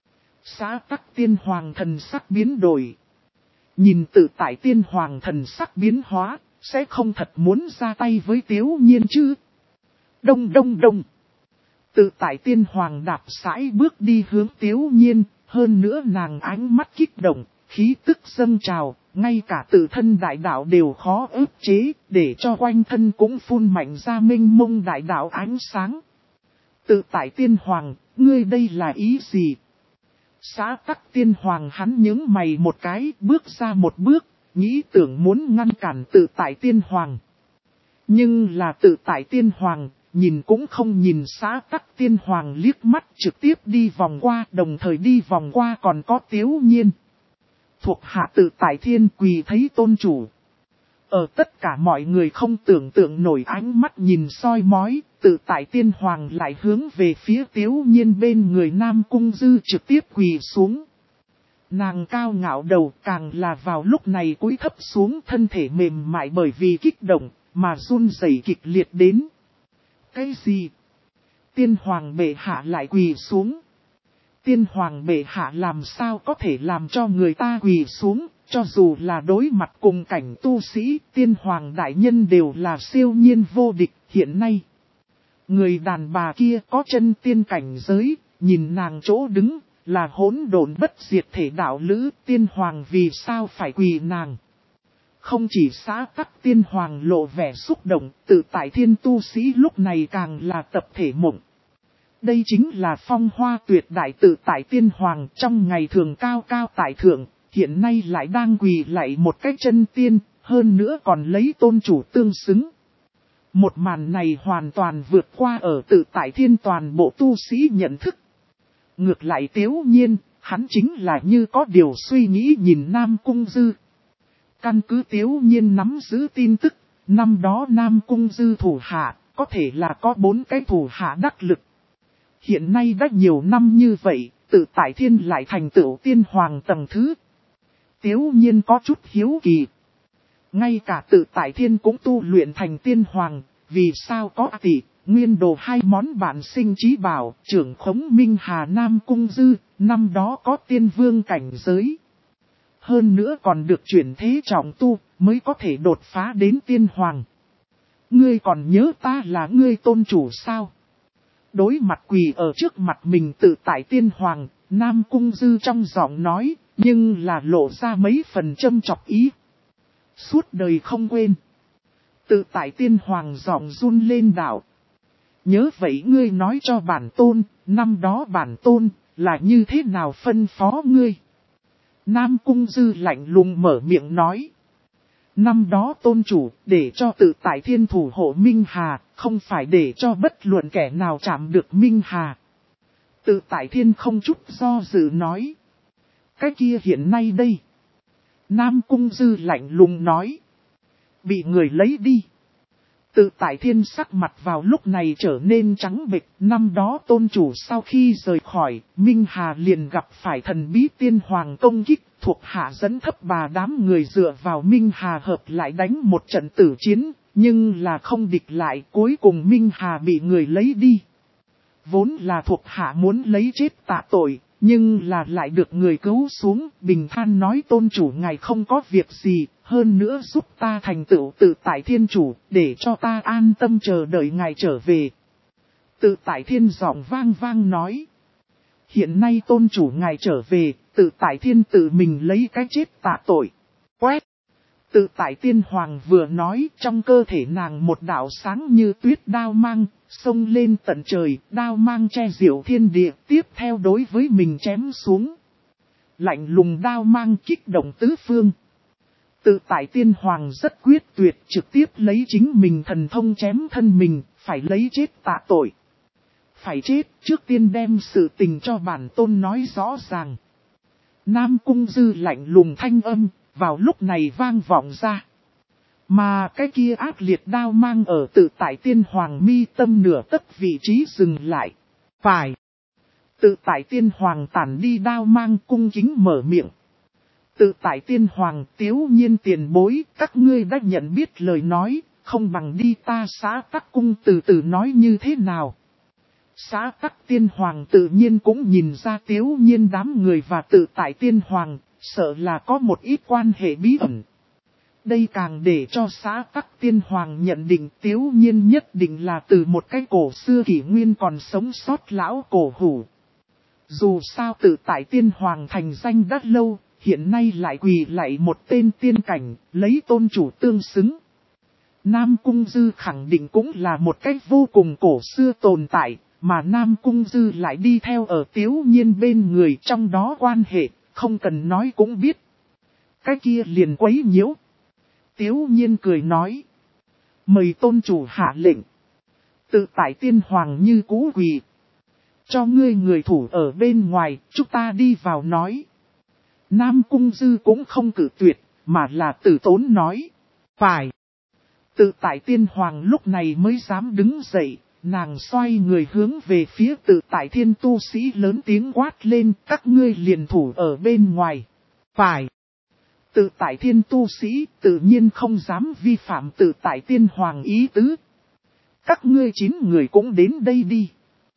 Xã tắc tiên hoàng thần sắc biến đổi. Nhìn tự tại tiên hoàng thần sắc biến hóa, sẽ không thật muốn ra tay với tiếu nhiên chứ. Đông đông đông. Tự tại tiên hoàng đạp sải bước đi hướng tiếu nhiên, hơn nữa nàng ánh mắt kích động, khí tức dâng trào, ngay cả tự thân đại đạo đều khó ức chế, để cho quanh thân cũng phun mạnh ra mênh mông đại đạo ánh sáng. Tự tại tiên hoàng, ngươi đây là ý gì? Xã tắc tiên hoàng hắn nhướng mày một cái, bước ra một bước, nghĩ tưởng muốn ngăn cản tự tại tiên hoàng. Nhưng là tự tại tiên hoàng, nhìn cũng không nhìn xã tắc tiên hoàng liếc mắt trực tiếp đi vòng qua, đồng thời đi vòng qua còn có tiếu nhiên. Thuộc hạ tự tại thiên quỳ thấy tôn chủ. Ở tất cả mọi người không tưởng tượng nổi ánh mắt nhìn soi mói, tự tại tiên hoàng lại hướng về phía tiếu nhiên bên người Nam Cung Dư trực tiếp quỳ xuống. Nàng cao ngạo đầu càng là vào lúc này cúi thấp xuống, thân thể mềm mại bởi vì kích động, mà run rẩy kịch liệt đến. Cái gì? Tiên hoàng bệ hạ lại quỳ xuống. Tiên hoàng bệ hạ làm sao có thể làm cho người ta quỳ xuống, cho dù là đối mặt cùng cảnh tu sĩ, tiên hoàng đại nhân đều là siêu nhiên vô địch hiện nay. Người đàn bà kia có chân tiên cảnh giới, nhìn nàng chỗ đứng, là hỗn độn bất diệt thể đạo lữ, tiên hoàng vì sao phải quỳ nàng. Không chỉ xã tắc tiên hoàng lộ vẻ xúc động, tự tại thiên tu sĩ lúc này càng là tập thể mộng. Đây chính là phong hoa tuyệt đại tự tại tiên hoàng trong ngày thường cao cao tại thượng, hiện nay lại đang quỳ lạy một cách chân tiên, hơn nữa còn lấy tôn chủ tương xứng. Một màn này hoàn toàn vượt qua ở tự tại thiên toàn bộ tu sĩ nhận thức. Ngược lại tiếu nhiên, hắn chính là như có điều suy nghĩ nhìn Nam Cung Dư. Căn cứ tiếu nhiên nắm giữ tin tức, năm đó Nam Cung Dư thủ hạ, có thể là có bốn cái thủ hạ đắc lực. Hiện nay đã nhiều năm như vậy, tự tại thiên lại thành tựu tiên hoàng tầng thứ. Tiếu nhiên có chút hiếu kỳ. Ngay cả tự tại thiên cũng tu luyện thành tiên hoàng, vì sao có tỷ, nguyên đồ hai món bản sinh trí bảo, trưởng khống Minh Hà Nam Cung Dư, năm đó có tiên vương cảnh giới. Hơn nữa còn được chuyển thế trọng tu, mới có thể đột phá đến tiên hoàng. Ngươi còn nhớ ta là ngươi tôn chủ sao? Đối mặt quỳ ở trước mặt mình tự tại tiên hoàng, Nam Cung Dư trong giọng nói, nhưng là lộ ra mấy phần châm chọc ý. Suốt đời không quên. Tự tại tiên hoàng giọng run lên đạo. Nhớ vậy ngươi nói cho bản tôn, năm đó bản tôn, là như thế nào phân phó ngươi? Nam Cung Dư lạnh lùng mở miệng nói. Năm đó tôn chủ, để cho tự tại thiên thủ hộ Minh Hà, không phải để cho bất luận kẻ nào chạm được Minh Hà. Tự tại thiên không chút do dự nói. Cái kia hiện nay đây. Nam Cung Dư lạnh lùng nói. Bị người lấy đi. Tự tại thiên sắc mặt vào lúc này trở nên trắng bệch. Năm đó tôn chủ sau khi rời khỏi, Minh Hà liền gặp phải thần bí tiên hoàng công kích. Thuộc hạ dẫn thấp bà đám người dựa vào Minh Hà hợp lại đánh một trận tử chiến. Nhưng là không địch lại, cuối cùng Minh Hà bị người lấy đi. Vốn là thuộc hạ muốn lấy chết tạ tội, nhưng là lại được người cứu xuống, bình than nói tôn chủ ngài không có việc gì, hơn nữa giúp ta thành tựu tự tại thiên chủ, để cho ta an tâm chờ đợi ngài trở về. Tự tại thiên giọng vang vang nói. Hiện nay tôn chủ ngài trở về, tự tại thiên tự mình lấy cái chết tạ tội. Quét. Tự tại tiên hoàng vừa nói, trong cơ thể nàng một đạo sáng như tuyết đao mang, xông lên tận trời, đao mang che diệu thiên địa, tiếp theo đối với mình chém xuống. Lạnh lùng đao mang kích động tứ phương. Tự tại tiên hoàng rất quyết tuyệt, trực tiếp lấy chính mình thần thông chém thân mình, phải lấy chết tạ tội. Phải chết, trước tiên đem sự tình cho bản tôn nói rõ ràng. Nam Cung Dư lạnh lùng thanh âm, vào lúc này vang vọng ra. Mà cái kia ác liệt đao mang ở tự tại tiên hoàng mi tâm nửa tấc vị trí dừng lại. Phải. Tự tại tiên hoàng tản đi đao mang cung kính mở miệng. Tự tại tiên hoàng Tiếu Nhiên tiền bối, các ngươi đã nhận biết lời nói, không bằng đi ta Xã Tắc cung từ từ nói như thế nào. Xã Tắc tiên hoàng tự nhiên cũng nhìn ra Tiếu Nhiên đám người và tự tại tiên hoàng, sợ là có một ít quan hệ bí ẩn. Đây càng để cho Xã Tắc tiên hoàng nhận định Tiếu Nhiên nhất định là từ một cái cổ xưa kỷ nguyên còn sống sót lão cổ hủ. Dù sao tự tại tiên hoàng thành danh đã lâu, hiện nay lại quỳ lại một tên tiên cảnh, lấy tôn chủ tương xứng. Nam Cung Dư khẳng định cũng là một cách vô cùng cổ xưa tồn tại, mà Nam Cung Dư lại đi theo ở Tiếu Nhiên bên người, trong đó quan hệ, không cần nói cũng biết. Cái kia liền quấy nhiễu. Tiếu Nhiên cười nói. Mời tôn chủ hạ lệnh. Tự tại tiên hoàng như cũ quỳ. Cho ngươi người thủ ở bên ngoài, chúng ta đi vào nói. Nam Cung Dư cũng không cử tuyệt, mà là tử tốn nói. Phải. Tự tại tiên hoàng lúc này mới dám đứng dậy, nàng xoay người hướng về phía tự tại thiên tu sĩ lớn tiếng quát lên, các ngươi liền thủ ở bên ngoài. Phải. Tự tại thiên tu sĩ tự nhiên không dám vi phạm tự tại tiên hoàng ý tứ. Các ngươi chín người cũng đến đây đi.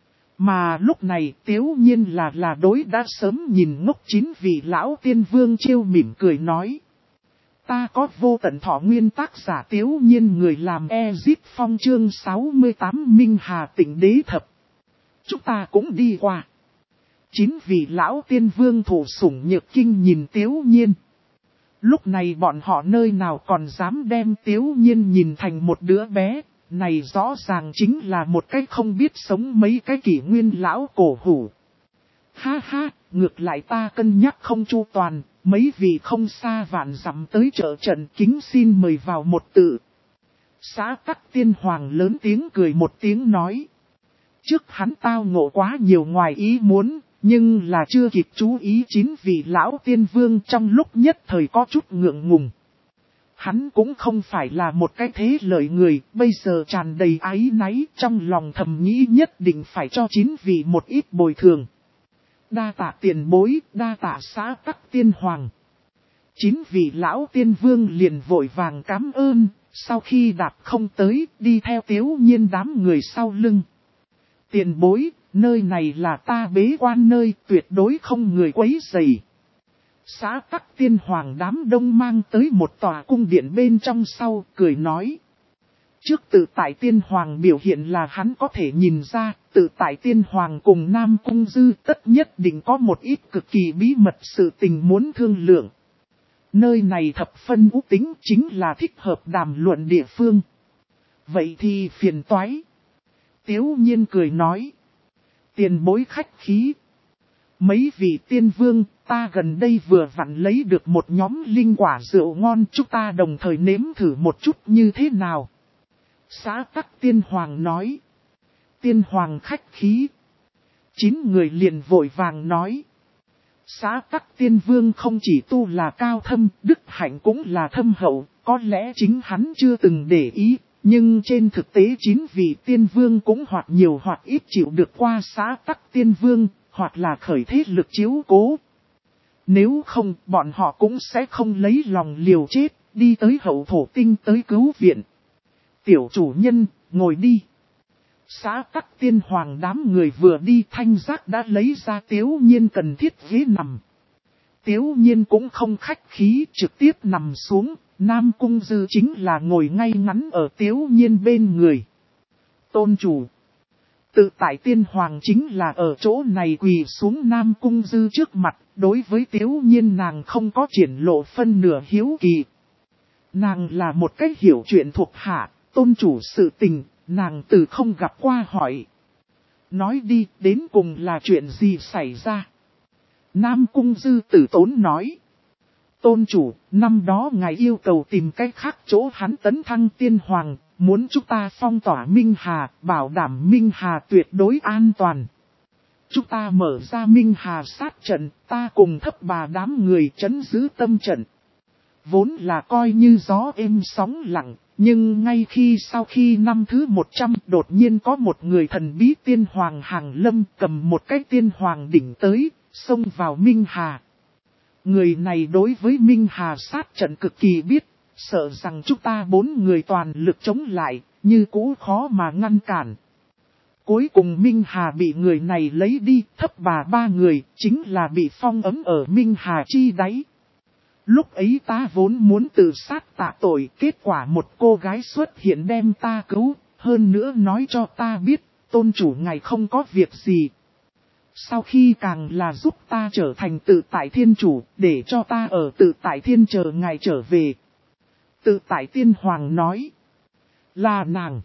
Mà lúc này Tiếu Nhiên là là đối đã sớm nhìn ngốc chín vị lão tiên vương trêu mỉm cười nói. Ta có vô tận thọ nguyên tác giả Tiếu Nhiên người làm Ezip Phong chương sáu mươi tám Minh Hà Tỉnh Đế Thập. Chúng ta cũng đi qua. Chín vị lão tiên vương thủ sủng nhược kinh nhìn Tiếu Nhiên. Lúc này bọn họ nơi nào còn dám đem Tiếu Nhiên nhìn thành một đứa bé. Này rõ ràng chính là một cái không biết sống mấy cái kỷ nguyên lão cổ hủ. Ha ha, ngược lại ta cân nhắc không chu toàn, mấy vị không xa vạn dặm tới chợ trận kính xin mời vào một tự. Xã Tắc tiên hoàng lớn tiếng cười một tiếng nói. Trước hắn tao ngộ quá nhiều ngoài ý muốn, nhưng là chưa kịp chú ý chín vị lão tiên vương trong lúc nhất thời có chút ngượng ngùng. Hắn cũng không phải là một cái thế lợi người, bây giờ tràn đầy áy náy trong lòng thầm nghĩ nhất định phải cho chín vị một ít bồi thường. Đa tạ tiền bối, đa tạ Xã Tắc tiên hoàng. Chín vị lão tiên vương liền vội vàng cám ơn, sau khi đạp không tới, đi theo Tiếu Nhiên đám người sau lưng. Tiền bối, nơi này là ta bế quan nơi, tuyệt đối không người quấy rầy. Xã Tắc tiên hoàng đám đông mang tới một tòa cung điện bên trong sau, cười nói. Trước tự tại tiên hoàng biểu hiện là hắn có thể nhìn ra, tự tại tiên hoàng cùng Nam Cung Dư tất nhất định có một ít cực kỳ bí mật sự tình muốn thương lượng. Nơi này thập phân ú tính chính là thích hợp đàm luận địa phương. Vậy thì phiền toái. Tiếu Nhiên cười nói. Tiền bối khách khí. Mấy vị tiên vương, ta gần đây vừa vặn lấy được một nhóm linh quả rượu ngon, chúng ta đồng thời nếm thử một chút như thế nào. Xã Tắc tiên hoàng nói. Tiên hoàng khách khí. Chín người liền vội vàng nói. Xã Tắc tiên vương không chỉ tu là cao thâm, đức hạnh cũng là thâm hậu, có lẽ chính hắn chưa từng để ý, nhưng trên thực tế chín vị tiên vương cũng hoặc nhiều hoặc ít chịu được qua Xã Tắc tiên vương, hoặc là khởi thế lực chiếu cố. Nếu không, bọn họ cũng sẽ không lấy lòng liều chết, đi tới hậu thổ tinh tới cứu viện. Tiểu chủ nhân, ngồi đi. Xã Tắc tiên hoàng đám người vừa đi, Thanh Giác đã lấy ra Tiếu Nhiên cần thiết ghế nằm. Tiếu Nhiên cũng không khách khí, trực tiếp nằm xuống, Nam Cung Dư chính là ngồi ngay ngắn ở Tiếu Nhiên bên người. Tôn chủ. Tự tại tiên hoàng chính là ở chỗ này quỳ xuống Nam Cung Dư trước mặt, đối với Tiếu Nhiên nàng không có triển lộ phân nửa hiếu kỳ. Nàng là một cách hiểu chuyện thuộc hạ, tôn chủ sự tình, nàng từ không gặp qua hỏi. Nói đi, đến cùng là chuyện gì xảy ra? Nam Cung Dư tử tốn nói. Tôn chủ, năm đó ngài yêu cầu tìm cách khác chỗ hắn tấn thăng tiên hoàng, muốn chúng ta phong tỏa Minh Hà, bảo đảm Minh Hà tuyệt đối an toàn. Chúng ta mở ra Minh Hà sát trận, ta cùng thấp bà đám người trấn giữ tâm trận. Vốn là coi như gió êm sóng lặng, nhưng ngay khi sau khi năm thứ một trăm đột nhiên có một người thần bí tiên hoàng hàng lâm cầm một cái tiên hoàng đỉnh tới, xông vào Minh Hà. Người này đối với Minh Hà sát trận cực kỳ biết, sợ rằng chúng ta bốn người toàn lực chống lại, như cũ khó mà ngăn cản. Cuối cùng Minh Hà bị người này lấy đi, thấp bà ba người, chính là bị phong ấm ở Minh Hà chi đáy. Lúc ấy ta vốn muốn tự sát tạ tội, kết quả một cô gái xuất hiện đem ta cứu, hơn nữa nói cho ta biết, tôn chủ ngài không có việc gì. Sau khi càng là giúp ta trở thành tự tại thiên chủ, để cho ta ở tự tại thiên chờ ngài trở về. Tự tại tiên hoàng nói, là nàng.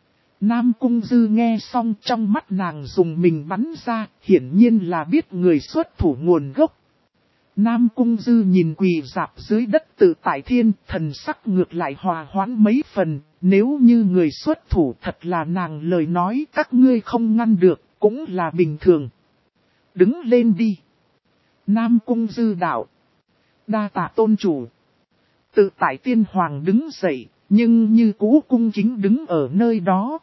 Nam Cung Dư nghe xong trong mắt nàng dùng mình bắn ra, hiển nhiên là biết người xuất thủ nguồn gốc. Nam Cung Dư nhìn quỳ rạp dưới đất tự tại thiên, thần sắc ngược lại hòa hoãn mấy phần, nếu như người xuất thủ thật là nàng lời nói các ngươi không ngăn được, cũng là bình thường. Đứng lên đi. Nam Cung Dư đạo. Đa tạ tôn chủ. Tự tại tiên hoàng đứng dậy, nhưng như cũ cung kính đứng ở nơi đó.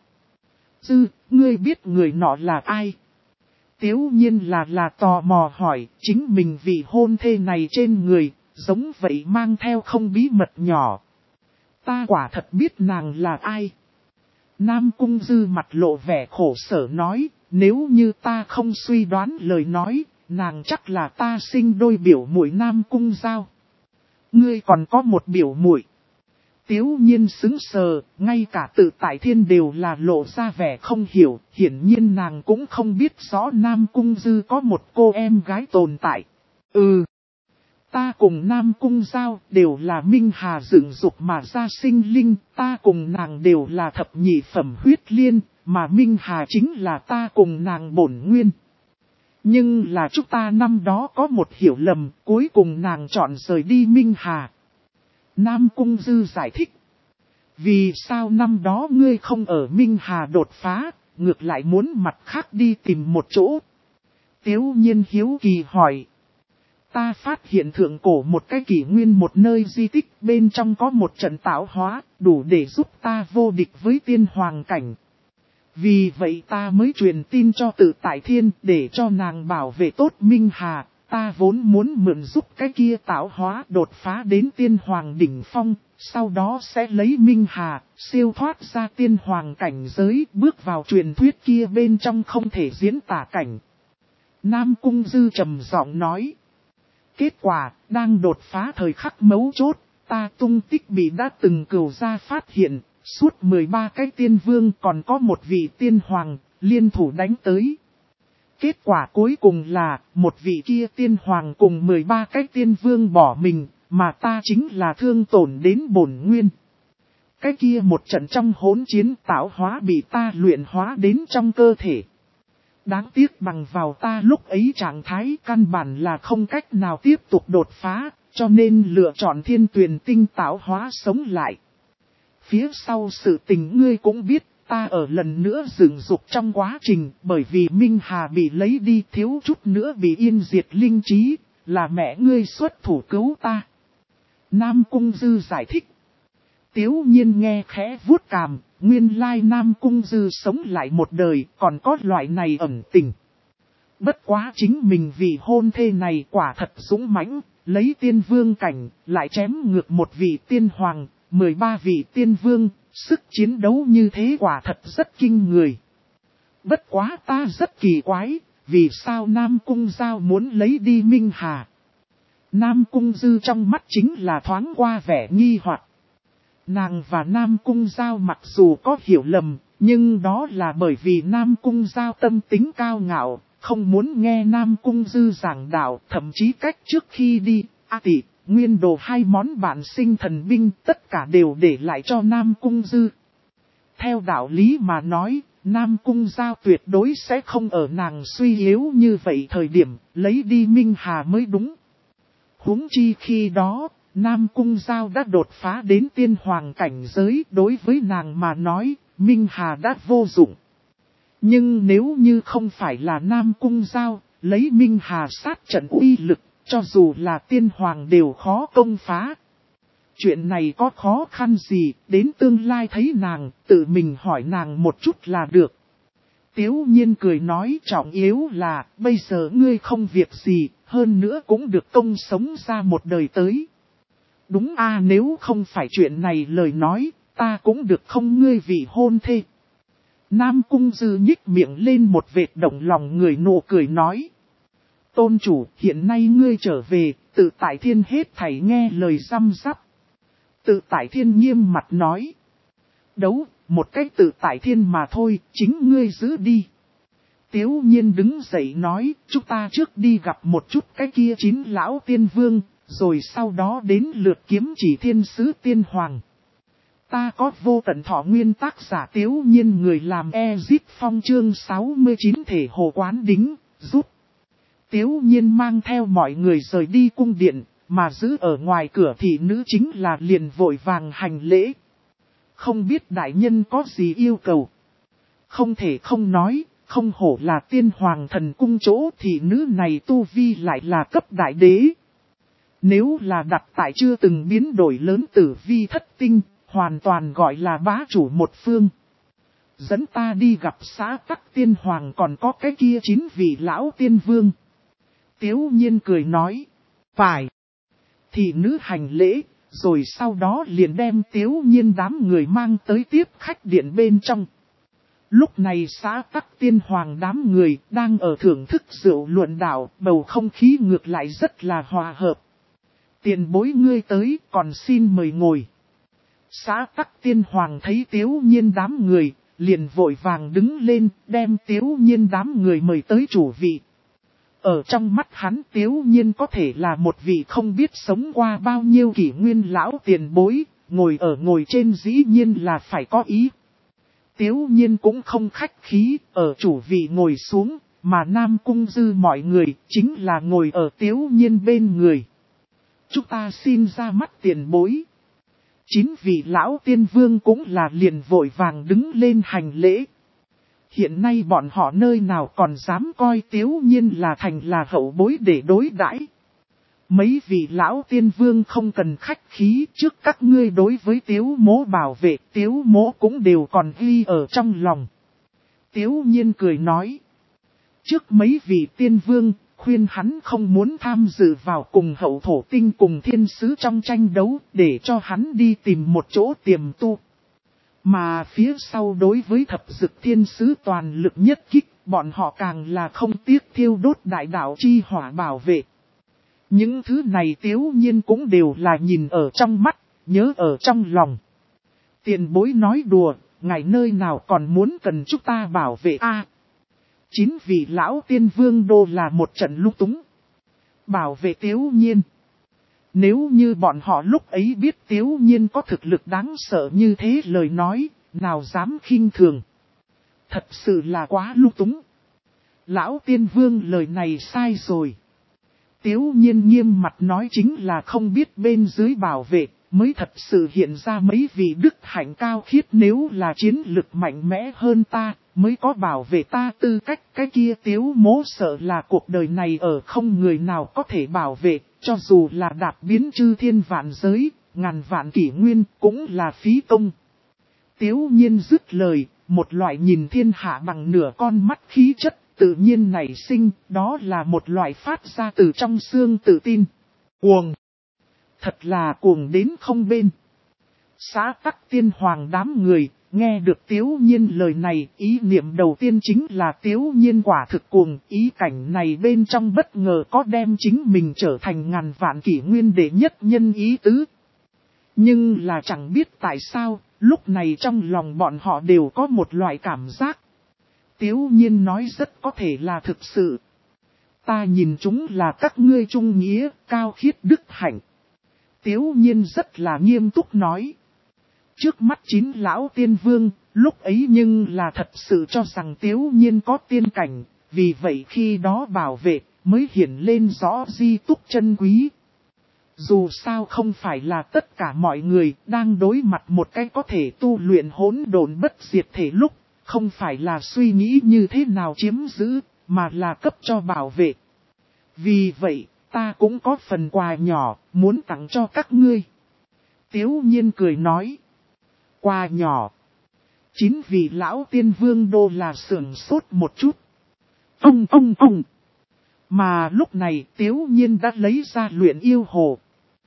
Dư, ngươi biết người nọ là ai? Tiếu nhiên là là tò mò hỏi, chính mình vị hôn thê này trên người, giống vậy mang theo không bí mật nhỏ. Ta quả thật biết nàng là ai. Nam Cung Dư mặt lộ vẻ khổ sở nói, nếu như ta không suy đoán lời nói, nàng chắc là ta sinh đôi biểu muội Nam Cung Giao. Ngươi còn có một biểu muội. Tiếu nhiên sững sờ, ngay cả tự tại thiên đều là lộ ra vẻ không hiểu, hiển nhiên nàng cũng không biết rõ Nam Cung Dư có một cô em gái tồn tại. Ừ, ta cùng Nam Cung Giao đều là Minh Hà dựng dục mà ra sinh linh, ta cùng nàng đều là thập nhị phẩm huyết liên, mà Minh Hà chính là ta cùng nàng bổn nguyên. Nhưng là chúng ta năm đó có một hiểu lầm, cuối cùng nàng chọn rời đi Minh Hà. Nam Cung Dư giải thích. Vì sao năm đó ngươi không ở Minh Hà đột phá, ngược lại muốn mặt khác đi tìm một chỗ? Tiếu nhiên hiếu kỳ hỏi. Ta phát hiện thượng cổ một cái kỷ nguyên một nơi di tích bên trong có một trận tạo hóa, đủ để giúp ta vô địch với tiên hoàng cảnh. Vì vậy ta mới truyền tin cho tự tại thiên để cho nàng bảo vệ tốt Minh Hà. Ta vốn muốn mượn giúp cái kia tạo hóa đột phá đến tiên hoàng đỉnh phong, sau đó sẽ lấy Minh Hà, siêu thoát ra tiên hoàng cảnh giới, bước vào truyền thuyết kia bên trong không thể diễn tả cảnh. Nam Cung Dư trầm giọng nói. Kết quả, đang đột phá thời khắc mấu chốt, ta tung tích bị đã từng cửu gia phát hiện, suốt mười ba cái tiên vương còn có một vị tiên hoàng, liên thủ đánh tới. Kết quả cuối cùng là, một vị kia tiên hoàng cùng mười ba cái tiên vương bỏ mình, mà ta chính là thương tổn đến bổn nguyên. Cái kia một trận trong hỗn chiến tạo hóa bị ta luyện hóa đến trong cơ thể. Đáng tiếc bằng vào ta lúc ấy trạng thái căn bản là không cách nào tiếp tục đột phá, cho nên lựa chọn thiên tuyển tinh tạo hóa sống lại. Phía sau sự tình ngươi cũng biết. Ta ở lần nữa dựng dục trong quá trình, bởi vì Minh Hà bị lấy đi thiếu chút nữa bị yên diệt linh trí, là mẹ ngươi xuất thủ cứu ta. Nam Cung Dư giải thích. Tiếu nhiên nghe khẽ vuốt cằm, nguyên lai Nam Cung Dư sống lại một đời, còn có loại này ẩn tình. Bất quá chính mình vì hôn thê này quả thật dũng mãnh, lấy tiên vương cảnh, lại chém ngược một vị tiên hoàng, mười ba vị tiên vương. Sức chiến đấu như thế quả thật rất kinh người. Bất quá ta rất kỳ quái, vì sao Nam Cung Giao muốn lấy đi Minh Hà? Nam Cung Dư trong mắt chính là thoáng qua vẻ nghi hoặc. Nàng và Nam Cung Giao mặc dù có hiểu lầm, Nhưng đó là bởi vì Nam Cung Giao tâm tính cao ngạo, không muốn nghe Nam Cung Dư giảng đạo, thậm chí cách trước khi đi, A Tỷ, Nguyên Đồ hai món bản sinh thần binh tất cả đều để lại cho Nam Cung Dư. Theo đạo lý mà nói, Nam Cung Giao tuyệt đối sẽ không ở nàng suy yếu như vậy thời điểm, lấy đi Minh Hà mới đúng. Huống chi khi đó, Nam Cung Giao đã đột phá đến tiên hoàng cảnh giới, đối với nàng mà nói, Minh Hà đã vô dụng. Nhưng nếu như không phải là Nam Cung Giao, lấy Minh Hà sát trận uy lực, cho dù là tiên hoàng đều khó công phá. Chuyện này có khó khăn gì, đến tương lai thấy nàng, tự mình hỏi nàng một chút là được. Tiếu Nhiên cười nói trọng yếu là, bây giờ ngươi không việc gì, hơn nữa cũng được công sống ra một đời tới. Đúng a, nếu không phải chuyện này lời nói, ta cũng được không ngươi vị hôn thê. Nam Cung Dư nhích miệng lên một vệt động lòng người nụ cười nói. Tôn chủ, hiện nay ngươi trở về, tự tại thiên hết thảy nghe lời răm rắp. Tự tại thiên nghiêm mặt nói. Đấu, một cách tự tại thiên mà thôi, chính ngươi giữ đi. Tiếu Nhiên đứng dậy nói, chúng ta trước đi gặp một chút cái kia chín lão tiên vương, rồi sau đó đến lượt kiếm chỉ thiên sứ tiên hoàng. Ta có vô tận thọ nguyên tác giả Tiếu Nhiên người làm Ezip Phong chương sáu mươi chín thể hồ quán đính, giúp. Tiếu Nhiên mang theo mọi người rời đi cung điện, mà giữ ở ngoài cửa thị nữ chính là liền vội vàng hành lễ. Không biết đại nhân có gì yêu cầu. Không thể không nói, không hổ là tiên hoàng thần cung chỗ thị nữ này tu vi lại là cấp đại đế. Nếu là đặt tại chưa từng biến đổi lớn tử vi thất tinh, hoàn toàn gọi là bá chủ một phương. Dẫn ta đi gặp xã tắc tiên hoàng còn có cái kia chín vị lão tiên vương. Tiếu Nhiên cười nói, phải. Thị nữ hành lễ, rồi sau đó liền đem Tiếu Nhiên đám người mang tới tiếp khách điện bên trong. Lúc này xã tắc tiên hoàng đám người đang ở thưởng thức rượu luận đạo, bầu không khí ngược lại rất là hòa hợp. Tiền bối ngươi tới, còn xin mời ngồi. Xã tắc tiên hoàng thấy Tiếu Nhiên đám người, liền vội vàng đứng lên, đem Tiếu Nhiên đám người mời tới chủ vị. Ở trong mắt hắn Tiếu Nhiên có thể là một vị không biết sống qua bao nhiêu kỷ nguyên lão tiền bối, ngồi ở ngồi trên dĩ nhiên là phải có ý. Tiếu Nhiên cũng không khách khí, ở chủ vị ngồi xuống, mà Nam Cung Dư mọi người chính là ngồi ở Tiếu Nhiên bên người. Chúng ta xin ra mắt tiền bối. Chín vị lão tiên vương cũng là liền vội vàng đứng lên hành lễ. Hiện nay bọn họ nơi nào còn dám coi Tiếu Nhiên là thành là hậu bối để đối đãi. Mấy vị lão tiên vương không cần khách khí, trước các ngươi đối với Tiếu Mỗ bảo vệ, Tiếu Mỗ cũng đều còn ghi ở trong lòng. Tiếu Nhiên cười nói. Trước mấy vị tiên vương, khuyên hắn không muốn tham dự vào cùng hậu thổ tinh cùng thiên sứ trong tranh đấu, để cho hắn đi tìm một chỗ tiềm tu. Mà phía sau đối với thập dực thiên sứ toàn lực nhất kích, bọn họ càng là không tiếc thiêu đốt đại đạo chi hỏa bảo vệ. Những thứ này Tiếu Nhiên cũng đều là nhìn ở trong mắt, nhớ ở trong lòng. Tiền bối nói đùa, ngày nơi nào còn muốn cần chúng ta bảo vệ a? À, chín vị lão tiên vương đô là một trận lung túng. Bảo vệ Tiếu Nhiên. Nếu như bọn họ lúc ấy biết Tiếu Nhiên có thực lực đáng sợ như thế lời nói, nào dám khinh thường. Thật sự là quá lung túng. Lão tiên vương lời này sai rồi. Tiếu Nhiên nghiêm mặt nói chính là không biết bên dưới bảo vệ, mới thật sự hiện ra mấy vị đức hạnh cao khiết nếu là chiến lực mạnh mẽ hơn ta, mới có bảo vệ ta tư cách. Cái kia Tiếu Mỗ sợ là cuộc đời này ở không người nào có thể bảo vệ, cho dù là đạp biến chư thiên vạn giới, ngàn vạn kỷ nguyên cũng là phí công. Tiếu Nhiên dứt lời, một loại nhìn thiên hạ bằng nửa con mắt khí chất tự nhiên nảy sinh, đó là một loại phát ra từ trong xương tự tin. Cuồng. Thật là cuồng đến không bên. Xã tắc tiên hoàng đám người, nghe được Tiếu Nhiên lời này, ý niệm đầu tiên chính là Tiếu Nhiên quả thực cuồng, ý cảnh này bên trong bất ngờ có đem chính mình trở thành ngàn vạn kỷ nguyên đệ nhất nhân ý tứ. Nhưng là chẳng biết tại sao, Lúc này trong lòng bọn họ đều có một loại cảm giác. Tiếu nhiên nói rất có thể là thực sự. Ta nhìn chúng là các ngươi trung nghĩa, cao khiết đức hạnh. Tiếu nhiên rất là nghiêm túc nói. Trước mắt chín lão tiên vương, lúc ấy nhưng là thật sự cho rằng Tiếu nhiên có tiên cảnh, vì vậy khi đó bảo vệ mới hiển lên rõ di túc chân quý. Dù sao không phải là tất cả mọi người đang đối mặt một cái có thể tu luyện hỗn độn bất diệt thể lúc, không phải là suy nghĩ như thế nào chiếm giữ, mà là cấp cho bảo vệ. Vì vậy, ta cũng có phần quà nhỏ, muốn tặng cho các ngươi. Tiếu nhiên cười nói. Quà nhỏ. Chín vị lão tiên vương đô là sưởng sốt một chút. Ông ông ông. Mà lúc này Tiếu nhiên đã lấy ra luyện yêu hồ.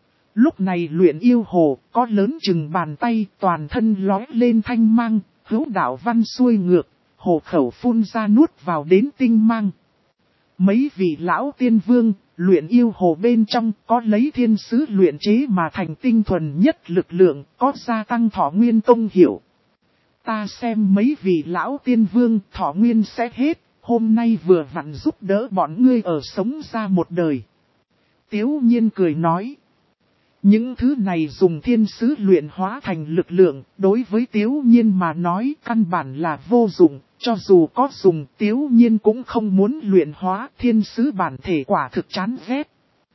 Lúc này luyện yêu hồ có lớn chừng bàn tay, toàn thân lói lên thanh mang, hữu đạo văn xuôi ngược, hồ khẩu phun ra nuốt vào đến tinh mang. Mấy vị lão tiên vương, luyện yêu hồ bên trong có lấy thiên sứ luyện chế mà thành tinh thuần nhất lực lượng, có gia tăng thọ nguyên công hiệu. Ta xem mấy vị lão tiên vương thọ nguyên sẽ hết, hôm nay vừa vặn giúp đỡ bọn ngươi ở sống ra một đời. Tiếu nhiên cười nói. Những thứ này dùng thiên sứ luyện hóa thành lực lượng, đối với Tiếu nhiên mà nói căn bản là vô dụng, cho dù có dùng Tiếu nhiên cũng không muốn luyện hóa thiên sứ bản thể quả thực chán ghét.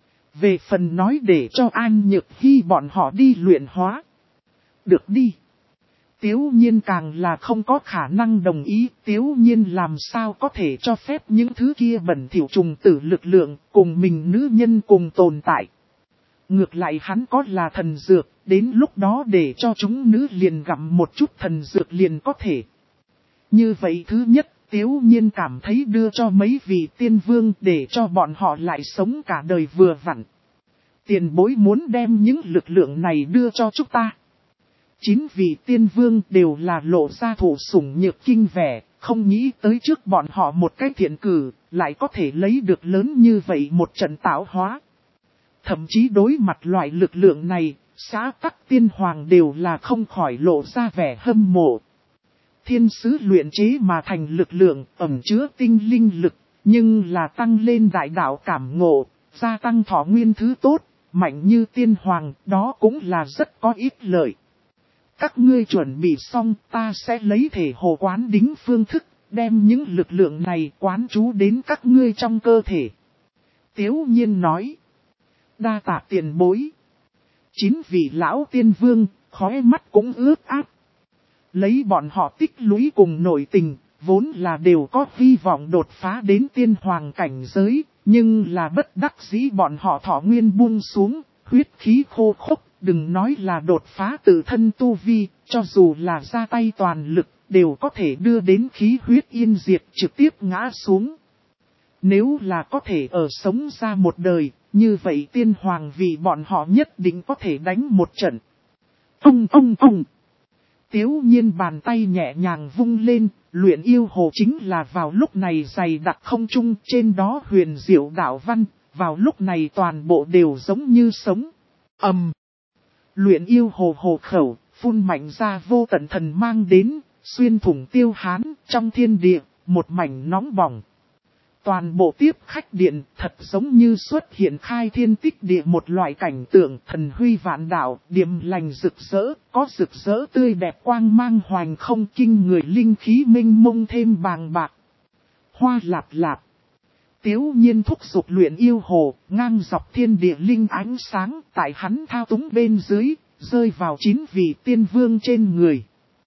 Về phần nói để cho An Nhược Hy bọn họ đi luyện hóa. Được đi. Tiếu nhiên càng là không có khả năng đồng ý, Tiếu nhiên làm sao có thể cho phép những thứ kia bẩn thỉu trùng tử lực lượng cùng mình nữ nhân cùng tồn tại. Ngược lại hắn có là thần dược, đến lúc đó để cho chúng nữ liền gặm một chút thần dược liền có thể. Như vậy thứ nhất, Tiếu nhiên cảm thấy đưa cho mấy vị tiên vương để cho bọn họ lại sống cả đời vừa vặn. Tiền bối muốn đem những lực lượng này đưa cho chúng ta. Chín vị tiên vương đều là lộ ra thủ sủng nhược kinh vẻ, không nghĩ tới trước bọn họ một cái thiện cử, lại có thể lấy được lớn như vậy một trận tạo hóa. Thậm chí đối mặt loại lực lượng này, xã tắc tiên hoàng đều là không khỏi lộ ra vẻ hâm mộ. Thiên sứ luyện chế mà thành lực lượng ẩn chứa tinh linh lực, nhưng là tăng lên đại đạo cảm ngộ, gia tăng thọ nguyên thứ tốt, mạnh như tiên hoàng, đó cũng là rất có ích lợi. Các ngươi chuẩn bị xong, ta sẽ lấy thể hồ quán đính phương thức, đem những lực lượng này quán trú đến các ngươi trong cơ thể. Tiếu nhiên nói. Đa tạ tiền bối. Chín vị lão tiên vương, khóe mắt cũng ướt át. Lấy bọn họ tích lũy cùng nội tình, vốn là đều có hy vọng đột phá đến tiên hoàng cảnh giới, nhưng là bất đắc dĩ bọn họ thọ nguyên buông xuống, huyết khí khô khốc, đừng nói là đột phá tự thân tu vi, cho dù là ra tay toàn lực, đều có thể đưa đến khí huyết yên diệt trực tiếp ngã xuống. Nếu là có thể ở sống ra một đời, như vậy tiên hoàng vì bọn họ nhất định có thể đánh một trận. Ông ông ông! Tiếu nhiên bàn tay nhẹ nhàng vung lên, luyện yêu hồ chính là vào lúc này dày đặc không trung trên đó huyền diệu đạo văn, vào lúc này toàn bộ đều giống như sống. Ầm! Um. Luyện yêu hồ hồ khẩu, phun mạnh ra vô tận thần mang đến, xuyên thủng tiêu hán, trong thiên địa, một mảnh nóng bỏng. Toàn bộ tiếp khách điện thật giống như xuất hiện khai thiên tích địa một loại cảnh tượng thần huy vạn đạo, điềm lành rực rỡ, có rực rỡ tươi đẹp quang mang hoành không kinh người linh khí minh mông thêm bàng bạc. Hoa lạp lạp. Tiếu nhiên thúc giục luyện yêu hồ, ngang dọc thiên địa linh ánh sáng tại hắn thao túng bên dưới, rơi vào chín vị tiên vương trên người.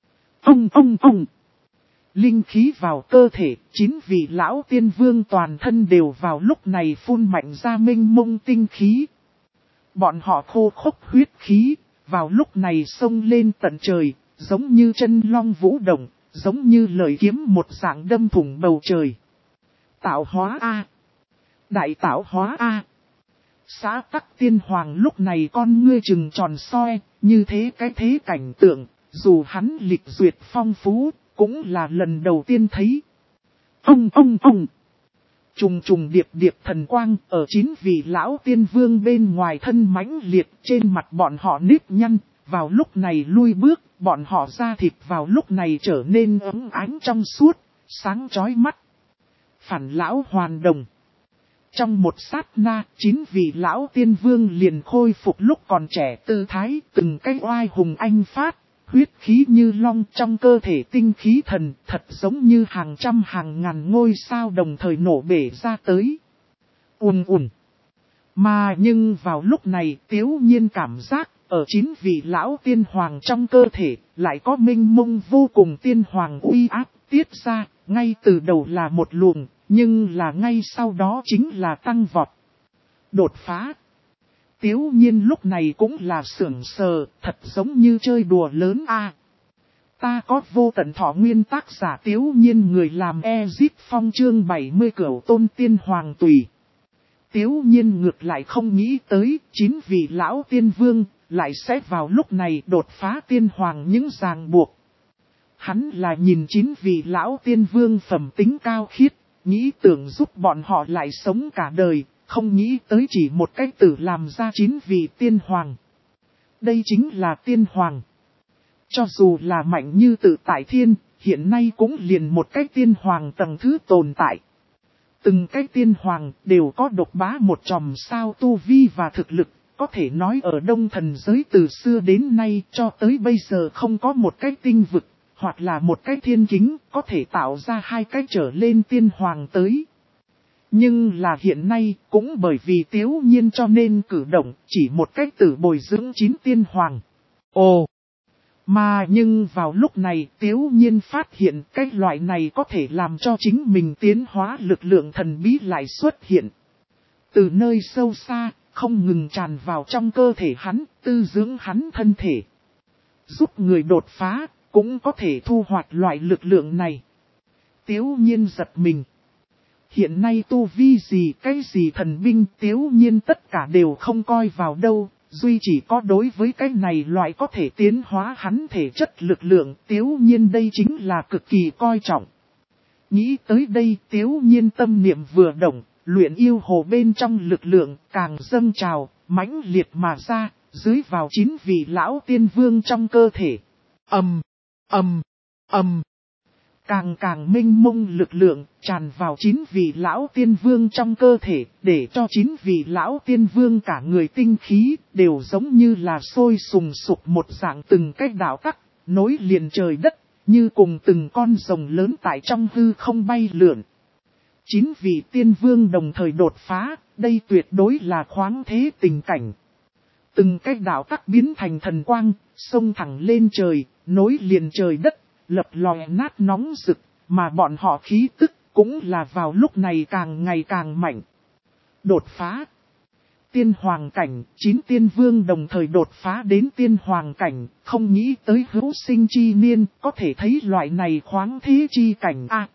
Ông ông ông! Linh khí vào cơ thể, chín vị lão tiên vương toàn thân đều vào lúc này phun mạnh ra minh mông tinh khí. Bọn họ khô khốc huyết khí, vào lúc này xông lên tận trời, giống như chân long vũ động, giống như lợi kiếm một dạng đâm thủng bầu trời. Tạo hóa A! Đại tạo hóa A! Xã tắc tiên hoàng lúc này con ngươi trừng tròn soi, như thế cái thế cảnh tượng, dù hắn lịch duyệt phong phú, cũng là lần đầu tiên thấy. Ông ông ông! Trùng trùng điệp điệp thần quang ở chín vị lão tiên vương bên ngoài thân mãnh liệt trên mặt bọn họ nếp nhăn, vào lúc này lui bước, bọn họ da thịt vào lúc này trở nên ấm ánh trong suốt, sáng chói mắt. Phản lão hoàn đồng. Trong một sát na, chín vị lão tiên vương liền khôi phục lúc còn trẻ tư thái, từng cái oai hùng anh phát, huyết khí như long trong cơ thể tinh khí thần, thật giống như hàng trăm hàng ngàn ngôi sao đồng thời nổ bể ra tới. Ùn ùn. Mà nhưng vào lúc này, Tiếu Nhiên cảm giác, ở chín vị lão tiên hoàng trong cơ thể, lại có mênh mông vô cùng tiên hoàng uy áp tiết ra, ngay từ đầu là một luồng, nhưng là ngay sau đó chính là tăng vọt. Đột phá. Tiếu Nhiên lúc này cũng là sưởng sờ, thật giống như chơi đùa lớn a. Ta có vô tận thọ nguyên tác giả Tiếu Nhiên người làm Ezip Phong chương bảy mươi Cửu Tôn Tiên Hoàng tùy. Tiếu Nhiên ngược lại không nghĩ tới chín vị lão tiên vương lại sẽ vào lúc này đột phá tiên hoàng những ràng buộc. Hắn là nhìn chín vị lão tiên vương phẩm tính cao khiết, nghĩ tưởng giúp bọn họ lại sống cả đời, không nghĩ tới chỉ một cách tử làm ra chín vị tiên hoàng. Đây chính là tiên hoàng. Cho dù là mạnh như tự tại thiên, hiện nay cũng liền một cách tiên hoàng tầng thứ tồn tại. Từng cái tiên hoàng đều có độc bá một chòm sao tu vi và thực lực, có thể nói ở đông thần giới từ xưa đến nay cho tới bây giờ không có một cái tinh vực, hoặc là một cái thiên kính có thể tạo ra hai cái trở lên tiên hoàng tới. Nhưng là hiện nay cũng bởi vì Tiếu Nhiên cho nên cử động chỉ một cách tử bồi dưỡng chín tiên hoàng. Ồ! Mà nhưng vào lúc này Tiếu Nhiên phát hiện cái loại này có thể làm cho chính mình tiến hóa lực lượng thần bí lại xuất hiện. Từ nơi sâu xa, không ngừng tràn vào trong cơ thể hắn, tư dưỡng hắn thân thể. Giúp người đột phá, cũng có thể thu hoạch loại lực lượng này. Tiếu Nhiên giật mình. Hiện nay tu vi gì cái gì thần binh Tiếu Nhiên tất cả đều không coi vào đâu. Duy chỉ có đối với cái này loại có thể tiến hóa hắn thể chất lực lượng Tiếu Nhiên đây chính là cực kỳ coi trọng. Nghĩ tới đây Tiếu Nhiên tâm niệm vừa động, luyện yêu hồ bên trong lực lượng càng dâng trào, mãnh liệt mà ra, dưới vào chín vị lão tiên vương trong cơ thể. Ầm, ầm, ầm. Càng càng mênh mông lực lượng tràn vào chín vị lão tiên vương trong cơ thể, để cho chín vị lão tiên vương cả người tinh khí đều giống như là sôi sùng sục một dạng từng cách đạo tắc, nối liền trời đất, như cùng từng con rồng lớn tại trong hư không bay lượn. Chín vị tiên vương đồng thời đột phá, đây tuyệt đối là khoáng thế tình cảnh. Từng cách đạo tắc biến thành thần quang, xông thẳng lên trời, nối liền trời đất. Lập lòe nát nóng rực, mà bọn họ khí tức cũng là vào lúc này càng ngày càng mạnh. Đột phá. Tiên hoàng cảnh, chín tiên vương đồng thời đột phá đến tiên hoàng cảnh, không nghĩ tới hữu sinh chi niên, có thể thấy loại này khoáng thế chi cảnh a. À,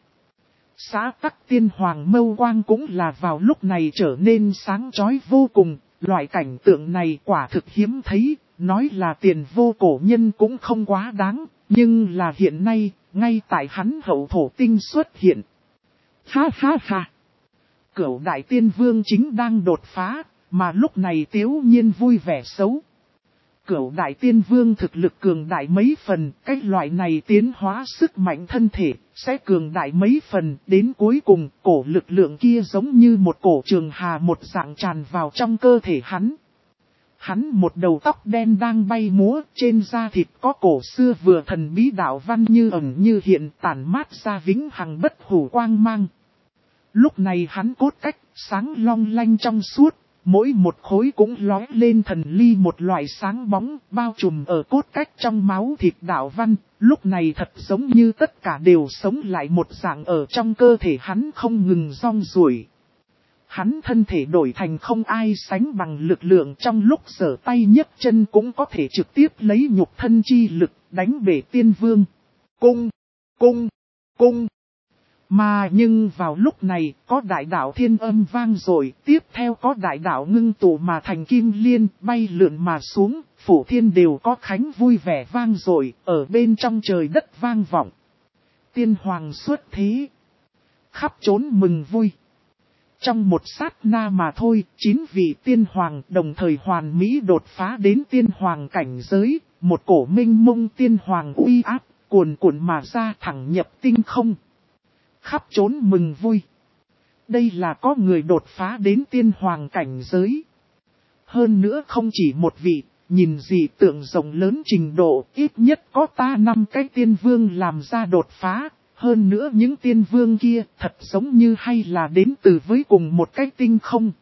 xã tắc tiên hoàng mâu quang cũng là vào lúc này trở nên sáng chói vô cùng, loại cảnh tượng này quả thực hiếm thấy, nói là tiền vô cổ nhân cũng không quá đáng. Nhưng là hiện nay, ngay tại hắn hậu thổ tinh xuất hiện. Ha ha ha! Cửu đại tiên vương chính đang đột phá, mà lúc này Tiếu Nhiên vui vẻ xấu. Cửu đại tiên vương thực lực cường đại mấy phần, cái loại này tiến hóa sức mạnh thân thể, sẽ cường đại mấy phần, đến cuối cùng, cổ lực lượng kia giống như một cổ trường hà một dạng tràn vào trong cơ thể hắn. Hắn một đầu tóc đen đang bay múa, trên da thịt có cổ xưa vừa thần bí đạo văn như ẩn như hiện tản mát ra vĩnh hằng bất hủ quang mang. Lúc này hắn cốt cách, sáng long lanh trong suốt, mỗi một khối cũng lói lên thần ly một loại sáng bóng, bao trùm ở cốt cách trong máu thịt đạo văn, lúc này thật giống như tất cả đều sống lại một dạng ở trong cơ thể hắn không ngừng rong ruổi. Hắn thân thể đổi thành không ai sánh bằng lực lượng trong lúc giở tay nhấc chân cũng có thể trực tiếp lấy nhục thân chi lực đánh bể tiên vương. Cung, cung, cung. Mà nhưng vào lúc này có đại đạo thiên âm vang rồi, tiếp theo có đại đạo ngưng tụ mà thành kim liên bay lượn mà xuống, phủ thiên đều có khánh vui vẻ vang rồi, ở bên trong trời đất vang vọng. Tiên hoàng xuất thế, khắp trốn mừng vui. Trong một sát na mà thôi, chín vị tiên hoàng đồng thời hoàn mỹ đột phá đến tiên hoàng cảnh giới, một cổ minh mông tiên hoàng uy áp, cuồn cuộn mà ra thẳng nhập tinh không. Khắp trốn mừng vui. Đây là có người đột phá đến tiên hoàng cảnh giới. Hơn nữa không chỉ một vị, nhìn dị tượng rộng lớn trình độ, ít nhất có ta năm cái tiên vương làm ra đột phá. Hơn nữa những tiên vương kia thật giống như hay là đến từ với cùng một cái tinh không.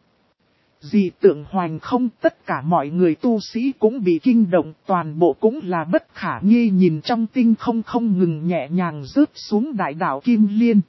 Dị tượng hoành không, tất cả mọi người tu sĩ cũng bị kinh động, toàn bộ cũng là bất khả nghi nhìn trong tinh không không ngừng nhẹ nhàng rớt xuống đại đảo Kim Liên.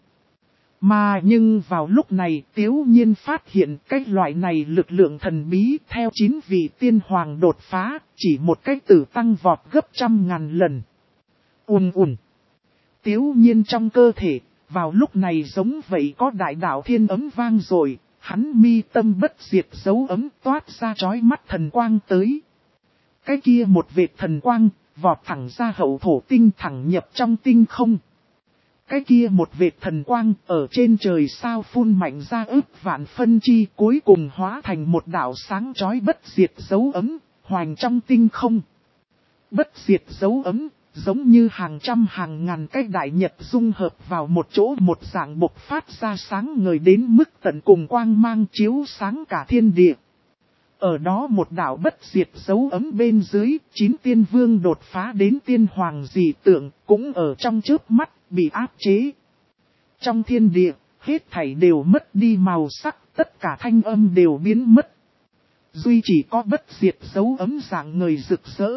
Mà nhưng vào lúc này Tiếu Nhiên phát hiện cái loại này lực lượng thần bí theo chín vị tiên hoàng đột phá, chỉ một cái tử tăng vọt gấp trăm ngàn lần. Ùn ùn. Tiếu Nhiên trong cơ thể, vào lúc này giống vậy có đại đạo thiên ấm vang rồi, hắn mi tâm bất diệt dấu ấm toát ra chói mắt thần quang tới. Cái kia một vệt thần quang, vọt thẳng ra hậu thổ tinh thẳng nhập trong tinh không. Cái kia một vệt thần quang ở trên trời sao phun mạnh ra ức vạn phân chi cuối cùng hóa thành một đạo sáng chói bất diệt dấu ấm, hoành trong tinh không. Bất diệt dấu ấm, giống như hàng trăm hàng ngàn cái đại nhật dung hợp vào một chỗ một dạng bộc phát ra sáng ngời đến mức tận cùng quang mang chiếu sáng cả thiên địa. Ở đó một đạo bất diệt dấu ấm bên dưới, chín tiên vương đột phá đến tiên hoàng dị tượng, cũng ở trong chớp mắt, bị áp chế. Trong thiên địa, hết thảy đều mất đi màu sắc, tất cả thanh âm đều biến mất. Duy chỉ có bất diệt dấu ấm dạng người rực rỡ.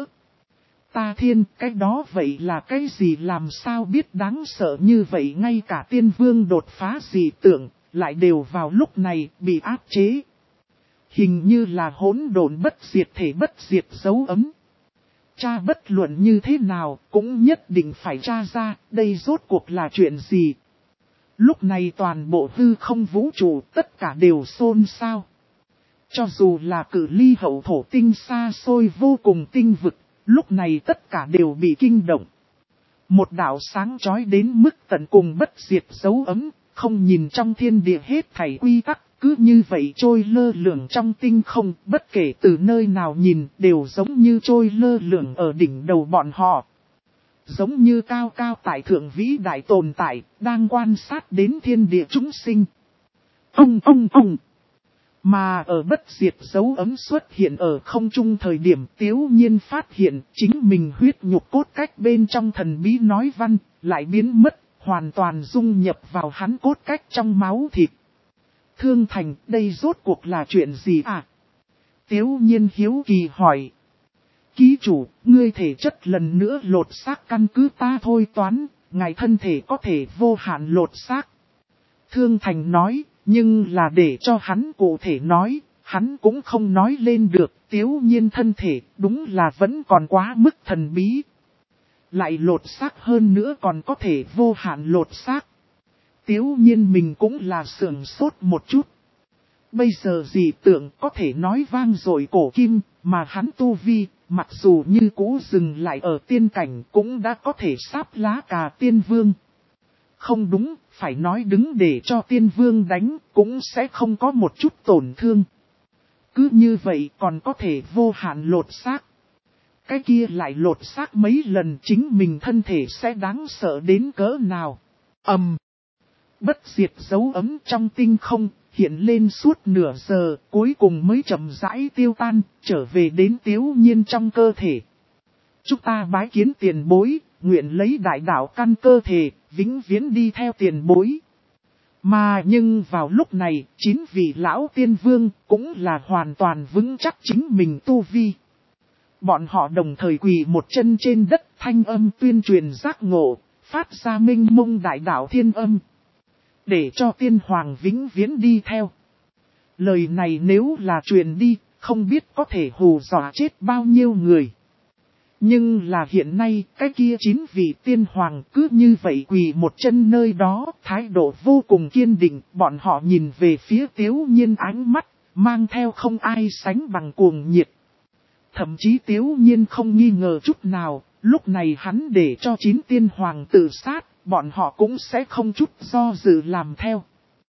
Ta thiên, cái đó vậy là cái gì làm sao biết đáng sợ như vậy, ngay cả tiên vương đột phá dị tượng, lại đều vào lúc này bị áp chế. Hình như là hỗn độn bất diệt thể bất diệt dấu ấm. Cha bất luận như thế nào cũng nhất định phải tra ra đây rốt cuộc là chuyện gì. Lúc này toàn bộ hư không vũ trụ tất cả đều xôn xao. Cho dù là cự ly hậu thổ tinh xa xôi vô cùng tinh vực, lúc này tất cả đều bị kinh động. Một đạo sáng chói đến mức tận cùng bất diệt dấu ấm, không nhìn trong thiên địa hết thảy quy tắc. Cứ như vậy trôi lơ lửng trong tinh không, bất kể từ nơi nào nhìn, đều giống như trôi lơ lửng ở đỉnh đầu bọn họ. Giống như cao cao tại thượng vĩ đại tồn tại, đang quan sát đến thiên địa chúng sinh. Ông ông ông! Mà ở bất diệt dấu ấm xuất hiện ở không trung thời điểm Tiếu Nhiên phát hiện chính mình huyết nhục cốt cách bên trong thần bí nói văn, lại biến mất, hoàn toàn dung nhập vào hắn cốt cách trong máu thịt. Thương Thành, đây rốt cuộc là chuyện gì à? Tiếu Nhiên hiếu kỳ hỏi. Ký chủ, ngươi thể chất lần nữa lột xác căn cứ ta thôi toán, ngài thân thể có thể vô hạn lột xác. Thương Thành nói, nhưng là để cho hắn cụ thể nói, hắn cũng không nói lên được. Tiếu Nhiên thân thể, đúng là vẫn còn quá mức thần bí. Lại lột xác hơn nữa còn có thể vô hạn lột xác. Tiếu Nhiên mình cũng là sườn sốt một chút. Bây giờ dị tượng có thể nói vang dội cổ kim, mà hắn tu vi, mặc dù như cũ dừng lại ở tiên cảnh cũng đã có thể sáp lá cà tiên vương. Không đúng, phải nói đứng để cho tiên vương đánh, cũng sẽ không có một chút tổn thương. Cứ như vậy còn có thể vô hạn lột xác. Cái kia lại lột xác mấy lần chính mình thân thể sẽ đáng sợ đến cỡ nào. Ầm. Um. Bất diệt dấu ấm trong tinh không, hiện lên suốt nửa giờ, cuối cùng mới chậm rãi tiêu tan, trở về đến Tiếu Nhiên trong cơ thể. Chúng ta bái kiến tiền bối, nguyện lấy đại đạo căn cơ thể, vĩnh viễn đi theo tiền bối. Mà nhưng vào lúc này, chín vị lão tiên vương cũng là hoàn toàn vững chắc chính mình tu vi. Bọn họ đồng thời quỳ một chân trên đất, thanh âm tuyên truyền giác ngộ, phát ra minh mông đại đạo thiên âm. Để cho tiên hoàng vĩnh viễn đi theo. Lời này nếu là truyền đi, không biết có thể hù dọa chết bao nhiêu người. Nhưng là hiện nay, cái kia chín vị tiên hoàng cứ như vậy quỳ một chân nơi đó, thái độ vô cùng kiên định, bọn họ nhìn về phía Tiếu Nhiên ánh mắt, mang theo không ai sánh bằng cuồng nhiệt. Thậm chí Tiếu Nhiên không nghi ngờ chút nào, lúc này hắn để cho chín tiên hoàng tự sát, bọn họ cũng sẽ không chút do dự làm theo.